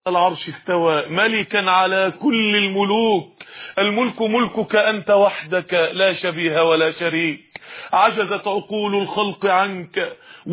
العرش استوى ملكا على كل الملوك، الملك ملكك أنت وحدك لا شبيه ولا شريك، عجزت عقول الخلق عنك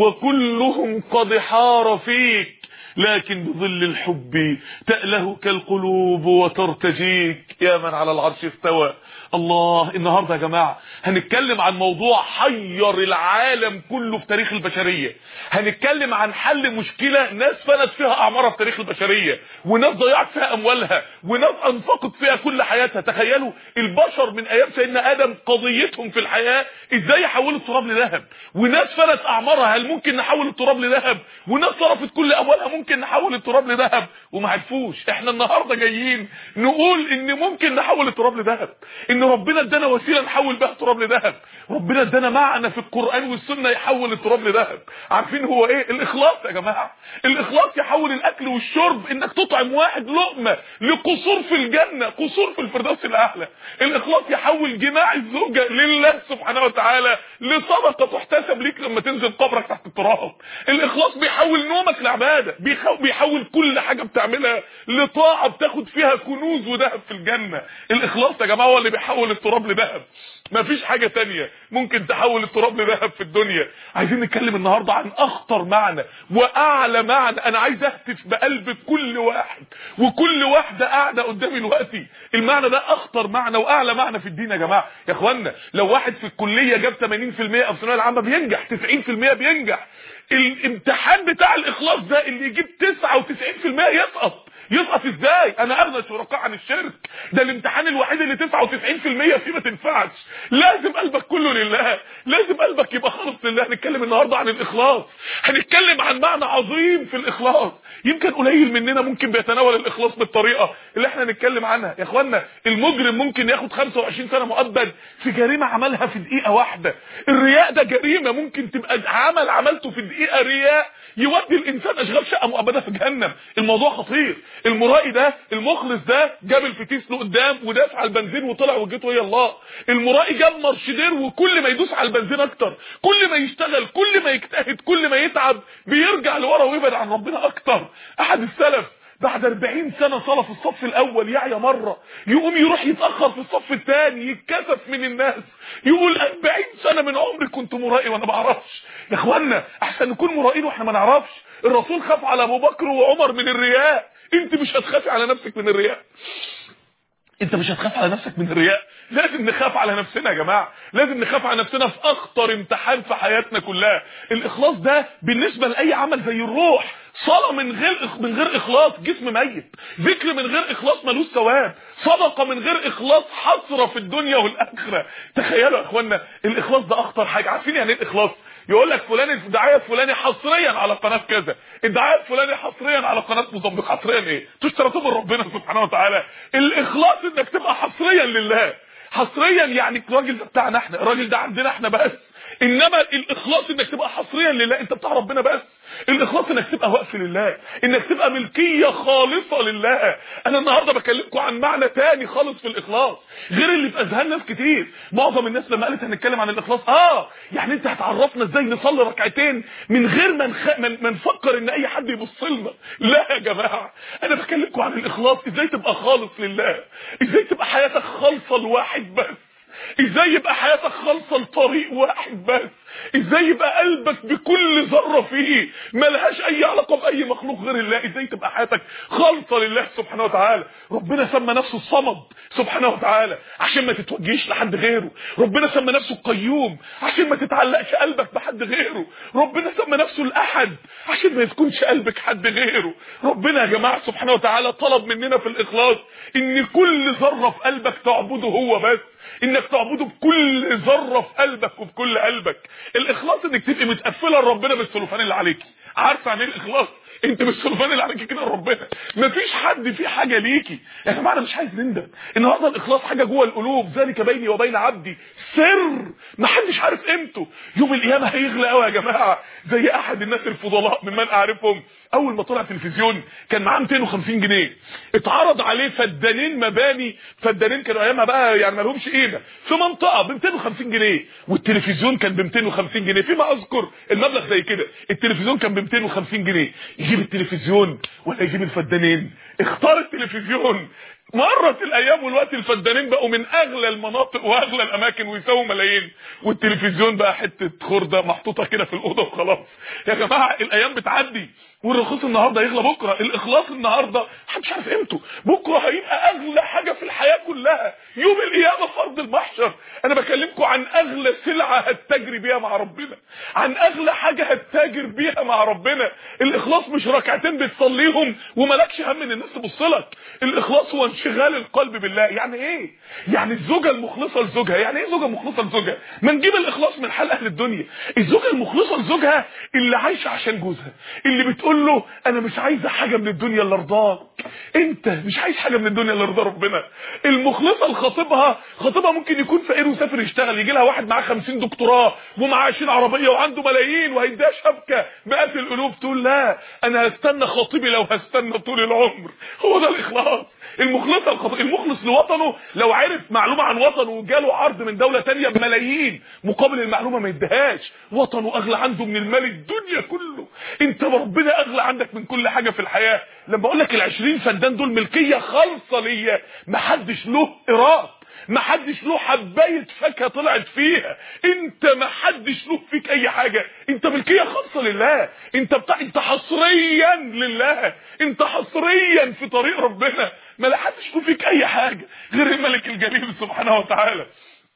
وكلهم قد حار فيك، لكن بظل الحب تألهك القلوب وترتجيك يا من على العرش استوى. الله، النهارده يا جماعه هنتكلم عن موضوع حير العالم كله في تاريخ البشريه. هنتكلم عن حل مشكله ناس فنت فيها اعمارها في تاريخ البشريه، وناس ضيعت فيها اموالها، وناس انفقت فيها كل حياتها. تخيلوا البشر من ايام سيدنا ادم قضيتهم في الحياه ازاي يحولوا التراب لذهب، وناس فنت اعمارها هل ممكن نحول التراب لذهب، وناس صرفت كل اموالها ممكن نحول التراب لذهب وما عرفوش. احنا النهارده جايين نقول ان ممكن نحول التراب لذهب، ان ربنا ادانا وسيله نحول بها التراب لذهب، ربنا ادانا معنى في القران والسنه يحول التراب لذهب. عارفين هو ايه؟ الاخلاص يا جماعه. الاخلاص يحول الاكل والشرب، انك تطعم واحد لقمه لقصور في الجنه، قصور في الفردوس الاعلى. الاخلاص يحول جماع الزوجه لله سبحانه وتعالى لصدقه تحتسب ليك لما تنزل قبرك تحت التراب. الاخلاص بيحول نومك لعباده، بيحول كل حاجه بتعملها لطاعه بتاخد فيها كنوز وذهب في الجنه. الاخلاص يا جماعه هو اللي بيحول التراب لذهب. مفيش حاجه تانية ممكن تحول التراب لذهب في الدنيا. عايزين نتكلم النهارده عن اخطر معنى واعلى معنى. انا عايز اهتف بقلب كل واحد وكل واحده قاعده قدامي دلوقتي. المعنى ده اخطر معنى واعلى معنى في الدين يا جماعه. يا اخوانا لو واحد في الكليه جاب 80% او في الثانويه العامه بينجح، 90% بينجح. الامتحان بتاع الاخلاص ده اللي يجيب 99% يسقط. يسقط ازاي؟ انا اغنى الشركاء عن الشرك. ده الامتحان الوحيد اللي 99% فيه ما تنفعش. لازم قلبك كله لله، لازم قلبك يبقى خالص لله. هنتكلم النهارده عن الاخلاص، هنتكلم عن معنى عظيم في الاخلاص. يمكن قليل مننا ممكن بيتناول الاخلاص بالطريقه اللي احنا هنتكلم عنها. يا اخوانا المجرم ممكن ياخد 25 سنه مؤبد في جريمه عملها في دقيقه واحده. الرياء ده جريمه ممكن تبقى عمل عملته في دقيقه رياء يودي الانسان اشغال شقه مؤبده في جهنم. الموضوع خطير. المرائي ده المخلص ده جاب الفتيس له قدام وداس على البنزين وطلع وجهته هي الله. المرائي جاب مرشدير وكل ما يدوس على البنزين اكتر، كل ما يشتغل، كل ما يجتهد، كل ما يتعب بيرجع لورا ويبعد عن ربنا اكتر. احد السلف بعد 40 سنه صلاه في الصف الاول يعيا مره، يقوم يروح يتاخر في الصف الثاني، يتكسف من الناس، يقول 40 سنه من عمري كنت مرائي وانا ما اعرفش. يا اخوانا احسن نكون مرائين واحنا ما نعرفش. الرسول خاف على ابو بكر وعمر من الرياء، انت مش هتخافي على نفسك من الرياء. انت مش هتخاف على نفسك من الرياء. لازم نخاف على نفسنا يا جماعه، لازم نخاف على نفسنا في اخطر امتحان في حياتنا كلها. الاخلاص ده بالنسبه لاي عمل زي الروح. صلاه من غير اخلاص جسم ميت، ذكر من غير اخلاص ملوش ثواب، صدقه من غير اخلاص حسره في الدنيا والاخره. تخيلوا يا اخوانا الاخلاص ده اخطر حاجه. عارفين يعني ايه الاخلاص؟ يقول لك فلان الدعايه الفلاني حصريا على قناه كذا، الدعايه الفلاني حصريا على قناه موزمبيق. حصريا ايه؟ تشترطوا من ربنا سبحانه وتعالى. الاخلاص انك تبقى حصريا لله. حصريا يعني الراجل ده بتاعنا احنا، الراجل ده عندنا احنا بس. انما الاخلاص انك تبقى حصريا لله، انت بتاع ربنا بس. الاخلاص انك تبقى وقف لله، انك تبقى ملكيه خالصه لله. انا النهارده بكلمكم عن معنى تاني خالص في الاخلاص غير اللي في اذهان ناس كتير. معظم الناس لما قالت هنتكلم عن الاخلاص يعني انت هتعرفنا ازاي نصلي ركعتين من غير ما نفكر ان اي حد يبص لنا. لا يا جماعه، انا بكلمكم عن الاخلاص، ازاي تبقى خالص لله، ازاي تبقى حياتك خالصه لواحد بس، ازاي يبقى حياتك خالصه لطريق واحد بس، ازاي يبقى قلبك بكل ذره فيه ملهاش اي علاقه باي مخلوق غير الله، ازاي تبقى حياتك خالصه لله سبحانه وتعالى. ربنا سمى نفسه الصمد سبحانه وتعالى عشان ما تتوجهش لحد غيره. ربنا سمى نفسه القيوم عشان ما تتعلقش قلبك بحد غيره. ربنا سمى نفسه الاحد عشان ما يسكنش قلبك حد غيره. ربنا يا جماعه سبحانه وتعالى طلب مننا في الاخلاص ان كل ذره في قلبك تعبده هو بس، انك تعبده بكل ذره في قلبك وبكل قلبك. الاخلاص انك تبقي متقفله لربنا بالسلوفان اللي عليكي. عارفه يعني ايه الاخلاص؟ انت بالسلوفان اللي عليكي كده لربنا، مفيش حد فيه حاجه ليكي. يا جماعه انا مش عايز نندم. النهارده الاخلاص حاجه جوه القلوب، ذلك بيني وبين عبدي سر محدش عارف قيمته. يوم القيامه هيغلى قوي يا جماعه. زي احد الناس الفضلاء ممن اعرفهم اول ما طلع تلفزيون كان معاه 250 جنيه، اتعرض عليه فدانين مباني، فدانين كانوا ايامها بقى يعني ما لهمش قيمه، في منطقه ب 250 جنيه، والتلفزيون كان ب 250 جنيه فيما اذكر المبلغ زي كده، التلفزيون كان ب 250 جنيه، يجيب التلفزيون ولا يجيب الفدانين؟ اختار التلفزيون. مرت الايام والوقت الفدانين بقوا من اغلى المناطق واغلى الاماكن ويساووا ملايين، والتلفزيون بقى حته خرده محطوطه كده في الاوضه وخلاص. يا جماعه الايام بتعدي، والرخيص النهارده يغلى بكره، الاخلاص النهارده محدش عارف قيمته، بكره هيبقى اغلى حاجه في الحياه كلها، يوم القيامه فرض المحشر. انا بكلمكم عن اغلى سلعه هتتاجري بيها مع ربنا، عن اغلى حاجه هتتاجر بيها مع ربنا. الاخلاص مش ركعتين بتصليهم ومالكش هم ان الناس تبص لك، الاخلاص هو انشغال القلب بالله. يعني ايه؟ يعني الزوجه المخلصه لزوجها. يعني ايه زوجه مخلصه لزوجها؟ ما نجيب الاخلاص من حال اهل الدنيا. الزوجه المخلصه لزوجها اللي عايشه عشان جوزها، اللي بتقول له انا مش عايزه حاجه من الدنيا الا رضاك، انت مش عايز حاجه من الدنيا الا رضا ربنا. المخلصه لخطيبها، خطيبها ممكن يكون فقير وسافر يشتغل، يجي لها واحد معاه 50 دكتوراه ومعاه 20 عربيه وعنده ملايين وهيديها شبكه مئات الالوف، تقول لا انا هستنى خطيبي لو هستنى طول العمر. هو ده الاخلاص. المخلص لوطنه لو عرف معلومه عن وطنه وجاله عرض من دوله ثانيه بملايين مقابل المعلومه ما يديهاش، وطنه اغلى عنده من المال الدنيا كله. انت ربنا اغلى عندك من كل حاجه في الحياه. لما اقول لك ال20 فدان دول ملكيه خالصه ليا، محدش له ايراد، محدش له حبايه فاكهه طلعت فيها، انت محدش له فيك اي حاجه، انت ملكيه خاصه لله، انت حصريا لله، انت حصريا في طريق ربنا، ما حدش له فيك اي حاجه غير الملك الجليل سبحانه وتعالى.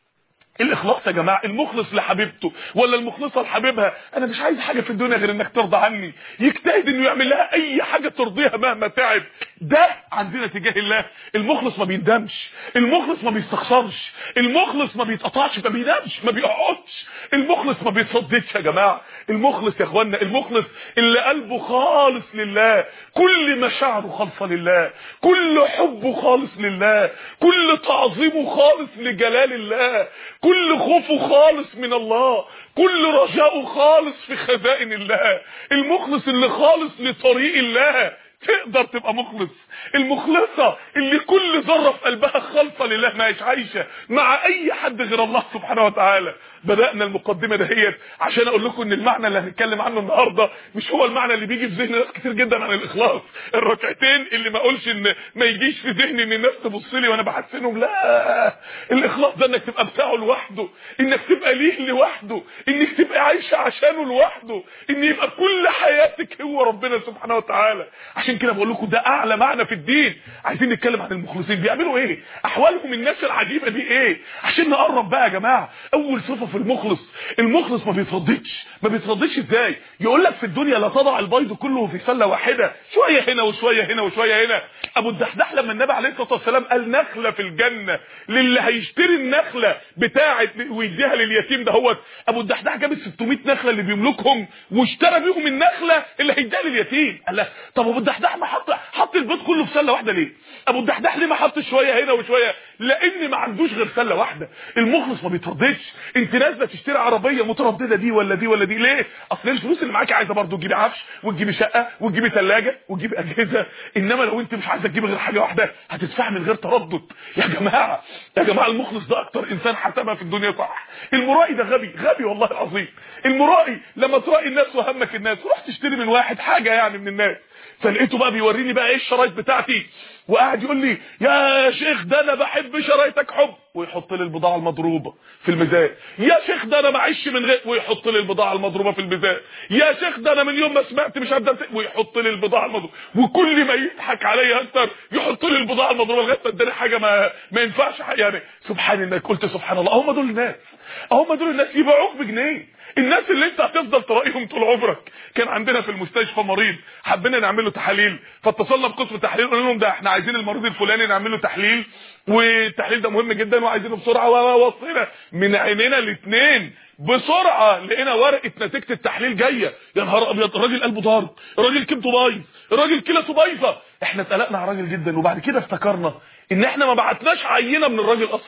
الاخلاص يا جماعه، المخلص لحبيبته ولا المخلصه لحبيبها، انا مش عايز حاجه في الدنيا غير انك ترضى عني، يجتهد انه يعمل لها اي حاجه ترضيها مهما تعب. ده عندنا تجاه الله. المخلص ما بيندمش، المخلص ما بيستخسرش، المخلص ما بيتقطعش، ما بينامش، ما بيقعدش، المخلص ما بيتصدقش يا جماعه. المخلص يا اخوانا، المخلص اللي قلبه خالص لله، كل مشاعره خالصه لله، كل حبه خالص لله، كل تعظيمه خالص لجلال الله، كل خوفه خالص من الله، كل رجاؤه خالص في خزائن الله. المخلص اللي خالص لطريق الله تقدر تبقى مخلص. المخلصه اللي كل ذره في قلبها خالصه لله، ما هيش عايشه مع اي حد غير الله سبحانه وتعالى. بدأنا المقدمه دهيت عشان اقول لكم ان المعنى اللي هنتكلم عنه النهارده مش هو المعنى اللي بيجي في ذهن ناس كتير جدا عن الاخلاص. الركعتين اللي ما اقولش ان ما يجيش في ذهني ان الناس تبص لي وانا بحسنهم، لا، الاخلاص ده انك تبقى بتاعه لوحده، انك تبقى ليه لوحده، انك تبقى عايشه عشانه لوحده، ان يبقى كل حياتك هو ربنا سبحانه وتعالى. عشان كده بقول لكم ده اعلى معنى في الدين. عايزين نتكلم عن المخلصين، بيعملوا ايه، احوالهم الناس العجيبه دي ايه، عشان نقرب بقى يا جماعه. اول صفه في المخلص، المخلص ما بيترددش. ما بيترددش ازاي؟ يقول لك في الدنيا لا تضع البيض كله في سله واحده، شويه هنا وشويه هنا وشويه هنا. ابو الدحداح لما النبي عليه الصلاه والسلام قال نخله في الجنه للي هيشتري النخله بتاعه ويديها لليتيم دهوت، ابو الدحداح جاب ال 600 نخله اللي بيملكهم واشترى بيهم النخله اللي هيديها لليتيم. قال لا، طب ابو الدحداح ما حط البيض كله في سله واحده ليه؟ ابو الدحداح ليه ما حط شويه هنا وشويه؟ لان ما عندوش غير سله واحده. المخلص ما بيترددش. انت نازله تشتري عربيه متردده دي ولا دي ولا دي ليه؟ اصل الفلوس اللي معاكي عايزه برضه تجيبي عفش وتجيبي شقه وتجيبي ثلاجه وتجيبي اجهزه، انما لو انت مش عايزه تجيبي غير حاجه واحده هتدفعي من غير تردد. يا جماعه يا جماعه، المخلص ده اكتر انسان حسبها في الدنيا صح. المرائي ده غبي والله العظيم. المرائي لما تراقي الناس وهمك الناس، رحت تشتري من واحد حاجه يعني من الناس، فلقيته بقى بيوريني بقى ايه الشرايط بتاعتي، وقاعد يقول لي يا شيخ ده انا بحب شرايطك حب، ويحط لي البضاعه المضروبه في الميزان. يا شيخ ده انا معيش من غير، ويحط لي البضاعه المضروبه في الميزان. يا شيخ ده انا من يوم ما سمعت مش عارف، ويحط لي البضاعه المضروبه. وكل ما يضحك عليا اكتر يحط لي البضاعه المضروبه لغايه ما اداني حاجه ما ينفعش يعني. سبحان انك قلت سبحان الله. هم دول الناس، هم دول الناس يبيعوك بجنيه. الناس اللي انت هتفضل تراقيهم طول عمرك. كان عندنا في المستشفى مريض حبينا نعمل له تحاليل، فاتصلنا بقسم التحليل قلنا لهم ده احنا عايزين المريض الفلاني نعمل له تحليل، والتحليل ده مهم جدا وعايزينه بسرعه. ووصينا من عينينا الاثنين بسرعه لقينا ورقه نتيجه التحليل جايه. يا نهار ابيض، الراجل قلبه ضارب، الراجل كبده بايظ، الراجل كلته بايظه. احنا اتقلقنا على الراجل جدا، وبعد كده افتكرنا ان احنا ما بعتناش عينه من الراجل اصلا.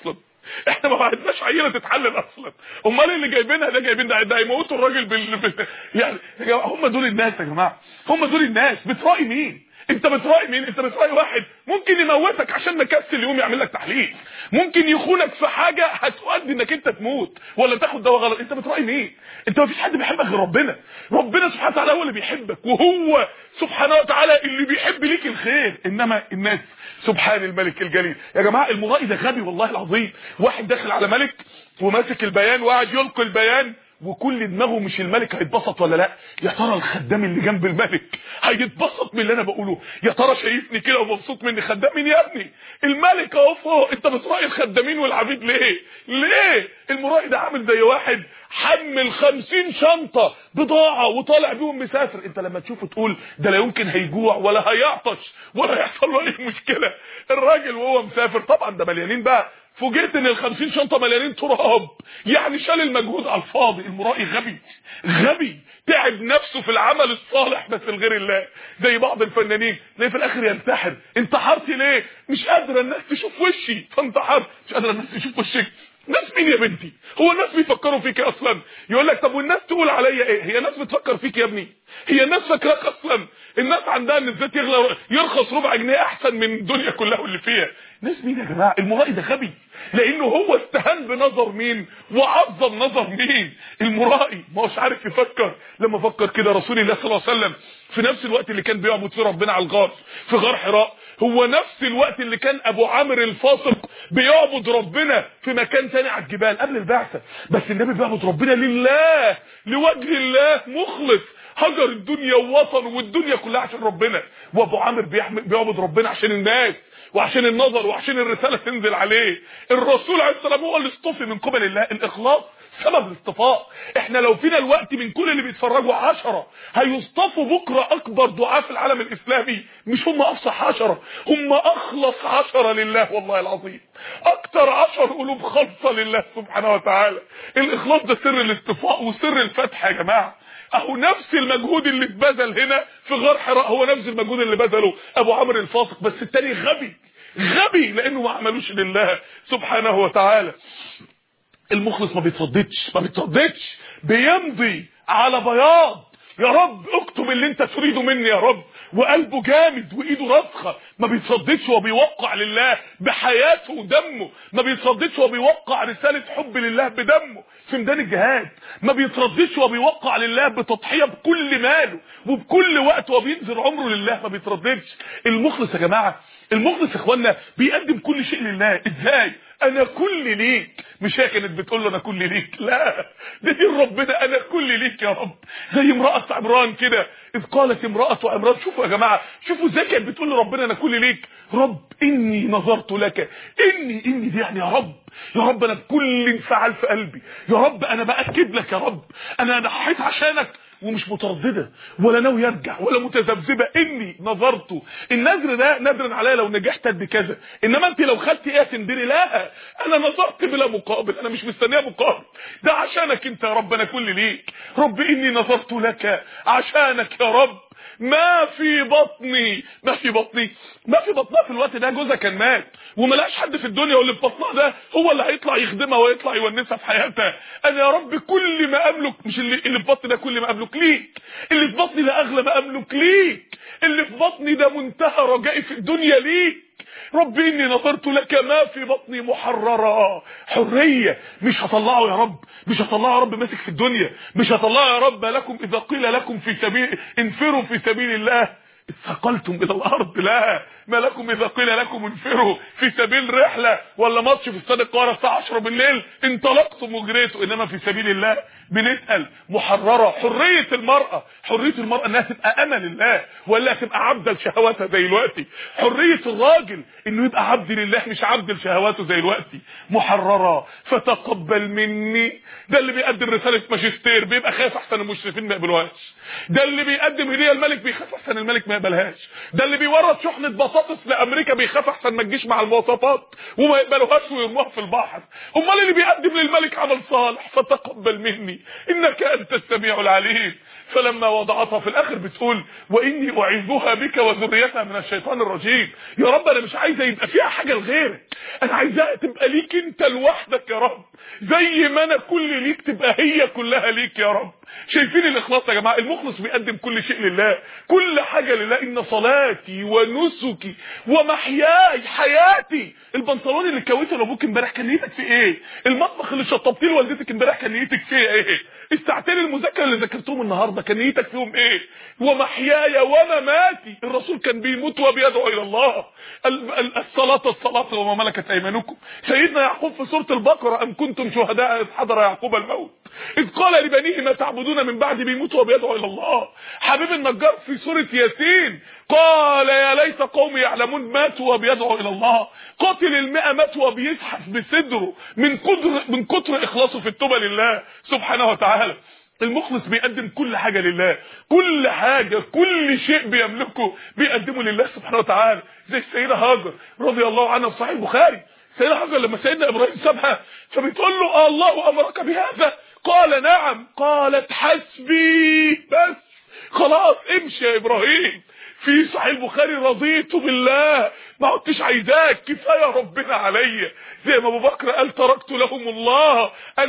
احنا ما عندناش عينه تتحلل اصلا. امال اللي جايبينها ده جايبين ده هيموتوا الراجل يعني يا جماعه هم دول الناس يا جماعه، هم دول الناس. بتراعي مين؟ انت بتراعي مين؟ انت بتراعي واحد ممكن يموتك عشان مكسل يوم يعمل لك تحليل، ممكن يخونك في حاجه هتؤدي انك انت تموت ولا تاخد دواء غلط. انت بتراعي مين؟ انت ما فيش حد بيحبك غير ربنا. ربنا سبحانه وتعالى هو اللي بيحبك، وهو سبحانه وتعالى اللي بيحب ليك الخير. انما الناس سبحان الملك الجليل. يا جماعه المرائي ده غبي والله العظيم. واحد داخل على ملك وماسك البيان وقاعد يلقي البيان، وكل دماغه مش الملك هيتبسط ولا لا، يا ترى الخدام اللي جنب الملك هيتبسط من اللي انا بقوله، يا ترى شايفني كده ومبسوط مني. خدام مين يا ابني؟ الملك اهو فوق. انت بتراعي الخدامين والعبيد ليه؟ ليه؟ المرائي ده عامل زي واحد حمل 50 شنطه بضاعه وطالع بيهم مسافر. انت لما تشوفه تقول ده لا يمكن هيجوع ولا هيعطش ولا هيحصل له اي مشكله. الراجل وهو مسافر طبعا ده مليانين بقى، فوجئت ان ال50 شنطه مليانين تراب، يعني شال المجهود على الفاضي. المرائي غبي غبي، تعب نفسه في العمل الصالح بس لغير الله. زي بعض الفنانين تلاقيه في الاخر ينتحر. انتحرت ليه؟ مش قادره الناس تشوف وشي فانتحرت. مش قادره الناس تشوف وشك. ناس مين يا بنتي؟ هو الناس بيفكروا فيك اصلا؟ يقول لك طب والناس تقول عليا ايه؟ هي الناس بتفكر فيك يا ابني؟ هي الناس فاكراك اصلا؟ الناس عندها ان الزيت يرخص ربع جنيه احسن من الدنيا كلها واللي فيها. ناس مين يا جماعه؟ المرائي ده غبي، لانه هو استهان بنظر مين وعظم نظر مين. المرائي ما هوش عارف يفكر. لما فكر كده رسول الله صلى الله عليه وسلم في نفس الوقت اللي كان بيعبد فيه ربنا على الغار في غار حراء، هو نفس الوقت اللي كان ابو عامر الفاسق بيعبد ربنا في مكان تاني على الجبال قبل البعثه. بس النبي بيعبد ربنا لله لوجه الله مخلص، هجر الدنيا ووطن والدنيا كلها عشان ربنا. وابو عامر بيعبد ربنا عشان الناس وعشان النظر وعشان الرساله تنزل عليه. الرسول عليه السلام هو اللي اصطفي من قبل الله. الاخلاص سبب الاصطفاء. احنا لو فينا الوقت من كل اللي بيتفرجوا 10 هيصطفوا بكره اكبر دعاة في العالم الاسلامي، مش هم افصح 10، هم اخلص 10 لله والله العظيم. اكتر 10 قلوب خالصه لله سبحانه وتعالى. الاخلاص ده سر الاصطفاء وسر الفتح يا جماعه. اهو نفس المجهود اللي اتبذل هنا في غار حراء هو نفس المجهود اللي بذله ابو عمرو الفاسق، بس التاني غبي غبي لانه ما عملوش لله سبحانه وتعالى. المخلص ما بيترددش بيمضي على بياض. يا رب اكتب اللي انت تريده مني يا رب، وقلبه جامد وايده راسخه. ما بيترددش وبيوقع لله بحياته ودمه، ما بيترددش وبيوقع رساله حب لله بدمه في ميدان الجهاد، ما بيترددش وبيوقع لله بتضحيه بكل ماله وبكل وقت وبينذر عمره لله. ما بيترددش. المخلص يا جماعه، المخلص يا اخوانا بيقدم كل شيء لله. ازاي؟ انا كل ليك. مش هي كانت بتقول له انا كل ليك؟ لا، ده دين ربنا انا كل ليك يا رب. زي امراه عمران كده اذ قالت امراه عمران. شوفوا يا جماعه، شوفوا ازاي كانت بتقول لربنا انا كل ليك. رب اني نظرت لك. اني دي يعني يا رب، يا رب انا بكل انفعال في قلبي، يا رب انا باكد لك، يا رب انا ضحيت عشانك ومش متردده ولا ناوي ارجع ولا متذبذبه. اني نظرت. النذر ده نذر عليا لو نجحت ادي كذا، انما انت لو خدتي ايه تندري؟ لا، انا نظرت بلا مقابل، انا مش مستنيه مقابل، ده عشانك انت يا رب، انا كل ليك. رب اني نظرت لك عشانك يا رب. ما في بطني في الوقت ده جوزها كان مات وملاش حد في الدنيا، واللي في بطنها ده هو اللي هيطلع يخدمها ويطلع يونسها في حياتها. انا يا رب كل ما املك، مش اللي في بطني ده كل ما املك ليك، اللي في بطني ده اغلى ما املك ليك، اللي في بطني ده منتهى رجائي في الدنيا ليك. رب اني نظرت لك ما في بطني محررة. حرية. مش هطلعه يا رب، مش هطلعه يا رب ماسك في الدنيا، مش هطلعه يا رب لكم اذا قيل لكم في سبيل انفروا في سبيل الله اثقلتم الى الارض. لا، ما لكم اذا قيل لكم انفروا في سبيل رحله ولا ماتش في استاد القاهره الساعه 10 بالليل انطلقتم وجريتوا، انما في سبيل الله بنسال. محرره. حريه المراه انها تبقى امه لله ولا تبقى عبده لشهواتها زي دلوقتي. حريه الراجل انه يبقى عبد لله مش عبد لشهواته زي دلوقتي. محرره. فتقبل مني. ده اللي بيقدم رساله ماجستير بيبقى خايف احسن المشرفين ما يقبلوهاش، ده اللي بيقدم هديه الملك بيخاف احسن الملك ما يقبلهاش، ده اللي بيورد شحنه بطاطس لامريكا بيخاف احسن ما تجيش مع المواصفات وما يقبلوهاش ويرموها في البحر. امال اللي بيقدم للملك عمل صالح فتقبل مني انك انت السميع العليم. فلما وضعتها في الاخر بتقول واني اعيذها بك وذريتها من الشيطان الرجيم. يا رب انا مش عايزه يبقى فيها حاجه لغيرك، انا عايزاها تبقى ليك انت لوحدك يا رب، زي ما انا كل ليك تبقى هي كلها ليك يا رب. شايفين الاخلاص يا جماعه؟ المخلص بيقدم كل شيء لله، كل حاجه لله. ان صلاتي ونسكي ومحياي حياتي. البنطلون اللي كويته لابوك امبارح كان نيتك في ايه؟ المطبخ اللي شطبتيه لوالدتك امبارح كان نيتك فيه ايه؟ الساعتين المذاكره اللي ذاكرتهم النهارده كان نيتك فيهم ايه؟ ومحياي ومماتي. الرسول كان بيموت وبيدعو الى الله. الصلاه وما ملكت ايمانكم. سيدنا يعقوب في سوره البقره ام كنتم شهداء اذ حضر يعقوب الموت اذ قال لبنيه ما تعبدون من بعد، بيموت وبيدعو الى الله. حبيب النجار في سوره ياسين قال يا ليت قومي يعلمون، ماتوا وبيدعو الى الله. قاتل المئة مات وبيزحف بصدره من كتر اخلاصه في التوبه لله سبحانه وتعالى. المخلص بيقدم كل حاجه لله، كل حاجه، كل شيء بيملكه بيقدمه لله سبحانه وتعالى. زي السيده هاجر رضي الله عنها في صحيح البخاري. السيده هاجر لما سيدنا ابراهيم سابها فبتقول له الله امرك بهذا؟ قال نعم. قالت حسبي، بس خلاص امشي يا ابراهيم. في صحيح البخاري رضيت بالله، ما عدتش عايزاك، كفايه ربنا عليا. زي ما ابو بكر قال تركت لهم الله،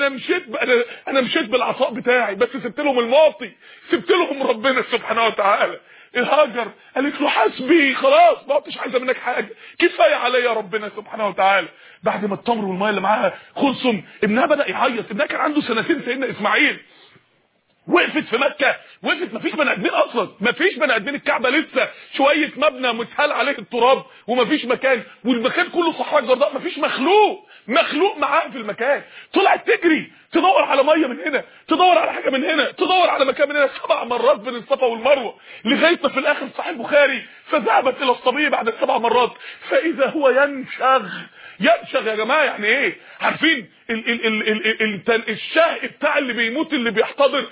انا مشيت بالعطاء بتاعي، بس سبت لهم المعطي، سبت لهم ربنا سبحانه وتعالى. الهاجر قالت له حسبي، خلاص ما عدتش عايزه منك حاجه، كفايه عليا ربنا سبحانه وتعالى. بعد ما التمر والميه اللي معاها خلصوا ابنها بدا يعيط. ابنها كان عنده سنتين سيدنا اسماعيل. وقفت في مكه، وقفت مفيش بني ادمين اصلا، مفيش بني ادمين، الكعبه لسه شويه مبنى متهال عليه التراب ومفيش مكان، والمكان كله صحراء جرداء، مفيش مخلوق معاها في المكان. طلعت تجري تدور على ميه من هنا، تدور على حاجه من هنا، تدور على مكان من هنا، 7 مرات بين الصفا والمروه، لغايه ما في الاخر صحيح البخاري فذهبت الى الصبي بعد ال7 مرات فاذا هو ينشغ يا جماعه. يعني ايه؟ عارفين الشهق بتاع اللي بيموت اللي بيحتضر؟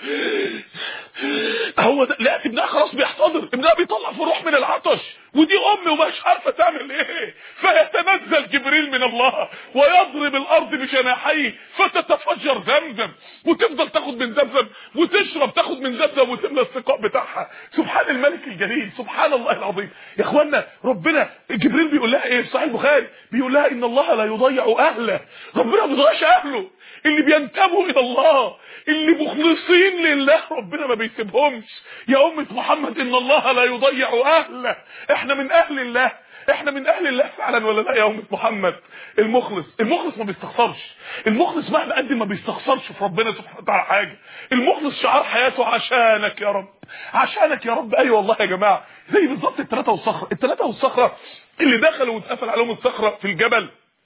هو ده. لا ابنها خلاص بيحتضر، ابنها بيطلع في روح من العطش، ودي ام ومش عارفه تعمل ايه. فيتنزل جبريل من الله ويضرب الارض بجناحيه فتتفجر زمزم، وتفضل تاخد من زمزم وتشرب، تاخد من زمزم وتملى السقاء بتاعها. سبحان الملك الجليل، سبحان الله العظيم. يا اخوانا ربنا جبريل بيقول لها ايه في صحيح البخاري؟ بيقول لها ان الله لا يضيع اهله. ربنا ما بيضيعش اهله، اللي بينتموا الى الله، اللي مخلصين لله ربنا ما بيسيبهمش. يا امه محمد ان الله لا يضيع اهله، احنا من اهل الله، احنا من اهل الله فعلا ولا لا يا امه محمد؟ المخلص ما بيستخسرش، المخلص مهما قد ما بيستخسرش في ربنا سبحانه وتعالى حاجه. المخلص شعار حياته عشانك يا رب، عشانك يا رب. ايوه والله يا جماعه، زي بالظبط الثلاثه والصخره اللي دخلوا واتقفل عليهم الصخره في الجبل.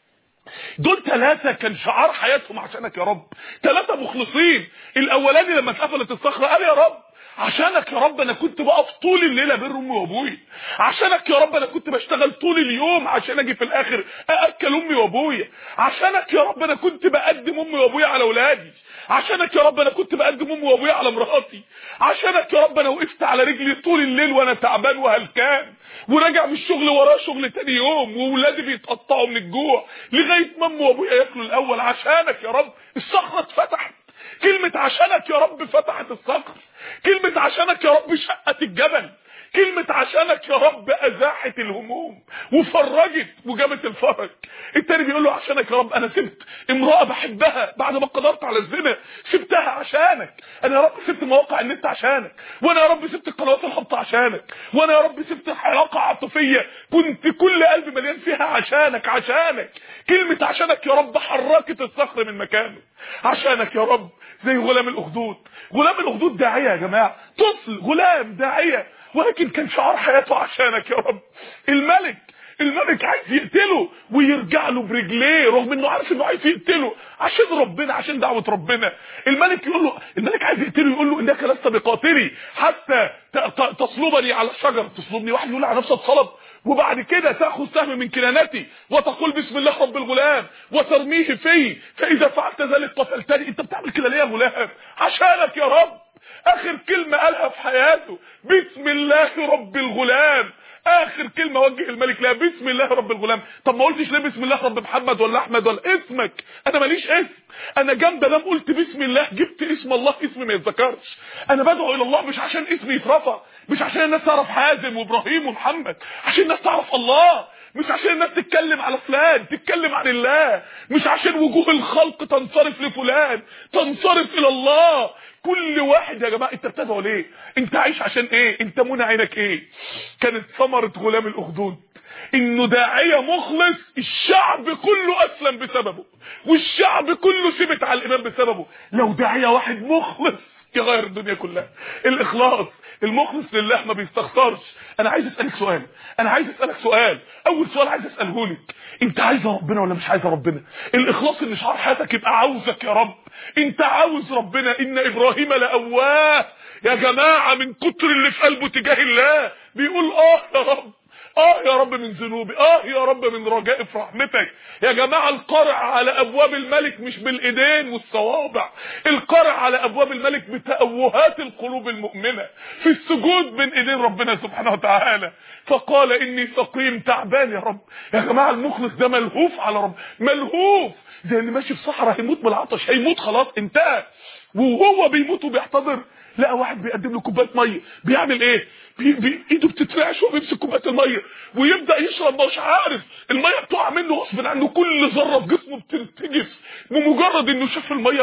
دول 3 كان شعار حياتهم عشانك يا رب، 3 مخلصين. الاولاني لما اتقفلت الصخره قال يا رب عشانك يا رب انا كنت بقف طول الليله بين امي وابويا، عشانك يا رب انا كنت بشتغل طول اليوم عشان اجي في الاخر ااكل امي وابويا، عشانك يا رب انا كنت بقدم امي وابويا على اولادي، عشانك يا رب انا كنت بقدم امي وابويا على مراتي، عشانك يا رب انا وقفت على رجلي طول الليل وانا تعبان وهلكان، وراجع من الشغل وراه شغل تاني يوم، واولادي بيتقطعوا من الجوع لغايه ما امي وابويا ياكلوا الاول. عشانك يا رب الصخره اتفتحت. كلمه عشانك يا رب فتحت الصخر، كلمه عشانك يا رب شقت الجبل، كلمه عشانك يا رب ازاحت الهموم وفرجت وجابت الفرج. التاني بيقول له عشانك يا رب انا سبت امراه بحبها بعد ما قدرت على الزنا، سبتها عشانك. انا يا رب سبت مواقع النت عشانك، وانا يا رب سبت القنوات الهابطه عشانك، وانا يا رب سبت علاقه عاطفيه كنت كل قلبي مليان فيها عشانك. كلمه عشانك يا رب حركت الصخر من مكانه. عشانك يا رب. زي غلام الاخدود داعيه يا جماعه، طفل غلام داعيه، ولكن كان شعار حياته عشانك يا رب. الملك عايز يقتله ويرجع له برجليه رغم انه عارف انه عايز يقتله عشان ربنا، عشان دعوه ربنا. الملك عايز يقتله، يقول له انك لست بقاتلي حتى تصلبني على الشجر. تصلبني؟ واحد يقول على نفسه اتصلب وبعد كده تاخذ سهم من كنانتي وتقول بسم الله رب الغلام وترميه فيه، فاذا فعلت ذلك قتلتني. انت بتعمل كده ليه يا غلام؟ عشانك يا رب، اخر كلمه قالها في حياته بسم الله رب الغلام، اخر كلمه وجه الملك لها بسم الله رب الغلام. طب ما قلتش ليه بسم الله رب محمد ولا احمد ولا اسمك؟ انا ماليش اسم، انا جنب لم قلت بسم الله، جبت اسم الله، اسم ما يتذكرش. انا بدعو الى الله مش عشان اسمي يترفع، مش عشان الناس تعرف حازم وابراهيم ومحمد، عشان الناس تعرف الله، مش عشان الناس تتكلم على فلان، تتكلم عن الله، مش عشان وجوه الخلق تنصرف لفلان، تنصرف الى الله. كل واحد يا جماعه انت بتدعو ليه؟ انت عايش عشان ايه؟ انت منى عينك ايه؟ كانت ثمره غلام الاخدود انه داعيه مخلص الشعب كله اسلم بسببه، والشعب كله ثبت على الايمان بسببه. لو داعيه واحد مخلص يغير الدنيا كلها. الاخلاص، المخلص لله ما بيستخسرش. انا عايز اسالك سؤال، اول سؤال عايز اساله لك، انت عايز ربنا ولا مش عايز ربنا؟ الاخلاص ان شعار حياتك يبقى عاوزك يا رب، انت عاوز ربنا. ان ابراهيم لأواه يا جماعه، من كتر اللي في قلبه تجاه الله بيقول يا رب، يا رب من ذنوبي، يا رب من رجائي في رحمتك. يا جماعه القرع على ابواب الملك مش بالايدين والصوابع، القرع على ابواب الملك بتأوهات القلوب المؤمنه في السجود بين ايدين ربنا سبحانه وتعالى. فقال اني سقيم تعبان يا رب. يا جماعه المخلص ده ملهوف على رب، ملهوف زي اللي ماشي في صحراء هيموت من العطش، هيموت خلاص انتهى، وهو بيموت وبيحتضر لقى واحد بيقدم له كوبايه ميه، بيعمل ايه؟ ايده بتترعش وبيمسك كوبايه الميه ويبدا يشرب، مش عارف الميه بتقع منه غصب عنه، كل ذره في جسمه بترتجف بمجرد انه شاف الميه.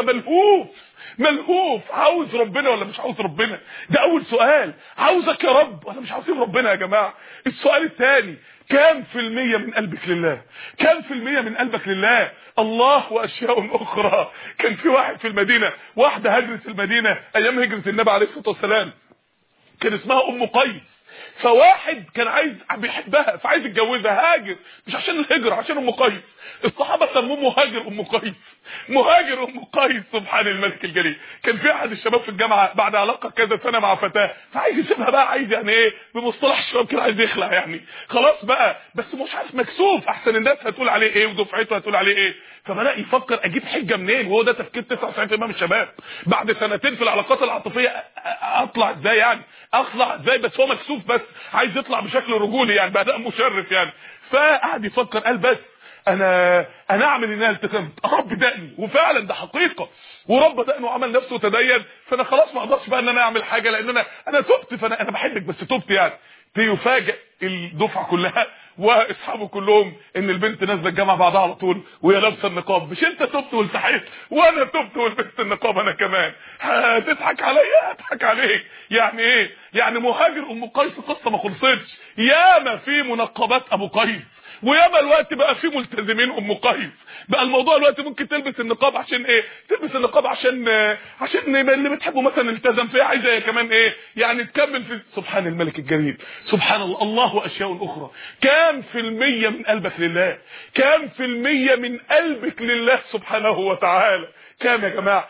ملهوف. عاوز ربنا ولا مش عاوز ربنا؟ ده اول سؤال. عاوزك يا رب ولا مش عاوزين ربنا يا جماعه؟ السؤال الثاني، كام في المية من قلبك لله؟ كام في المية من قلبك لله؟ الله واشياء اخرى. كان في واحد في المدينه، واحده هجرت المدينه ايام هجره النبي عليه الصلاه والسلام، كان اسمها ام قيس. فواحد كان بيحبها فعايز يتجوزها، هاجر مش عشان الهجره، عشان ام قيس. الصحابه سموه مهاجر ام قيس، مهاجر ام قيس. سبحان الملك الجليل. كان في احد الشباب في الجامعه بعد علاقه كذا سنه مع فتاه، فعايز يسيبها بقى، عايز يعني ايه بمصطلح الشباب كده، عايز يخلع يعني، خلاص بقى، بس مش عارف مكسوف، احسن الناس هتقول عليه ايه ودفعته هتقول عليه ايه. فبدا يفكر اجيب حجه منين، وهو ده تفكير 99% من الشباب. بعد سنتين في العلاقات العاطفيه اطلع ازاي يعني، اخلع ازاي؟ بس هو مكسوف، بس عايز يطلع بشكل رجولي يعني، باداء مشرف يعني. فقعد يفكر، قال بس انا اعمل ان انا التزمت، رب دقني، وفعلا ده حقيقه، ورب دقنه وعمل نفسه وتدين. فانا خلاص ما اقدرش بقى ان انا اعمل حاجه، لان انا تبت، فانا بحبك بس تبت يعني. يفاجئ الدفعه كلها واصحابه كلهم ان البنت نازله الجامعه بعدها على طول وهي لابسه النقاب. مش انت تبت والتحيت وانا تبت ولبست النقاب انا كمان؟ هتضحك عليا؟ هضحك عليك. يعني ايه؟ يعني مهاجر ام قيس قصه ما خلصتش، ياما في منقبات ابو قيس، وياما الوقت بقى في ملتزمين ام قيس. بقى الموضوع الوقت ممكن تلبس النقاب عشان ايه؟ تلبس النقاب عشان اللي بتحبه مثلا التزم فيها، عايزه كمان ايه يعني تكمل في. سبحان الملك الجليل، سبحان الله. الله واشياء اخرى. كام في المية من قلبك لله؟ كام في المية من قلبك لله سبحانه وتعالى؟ كام يا جماعه؟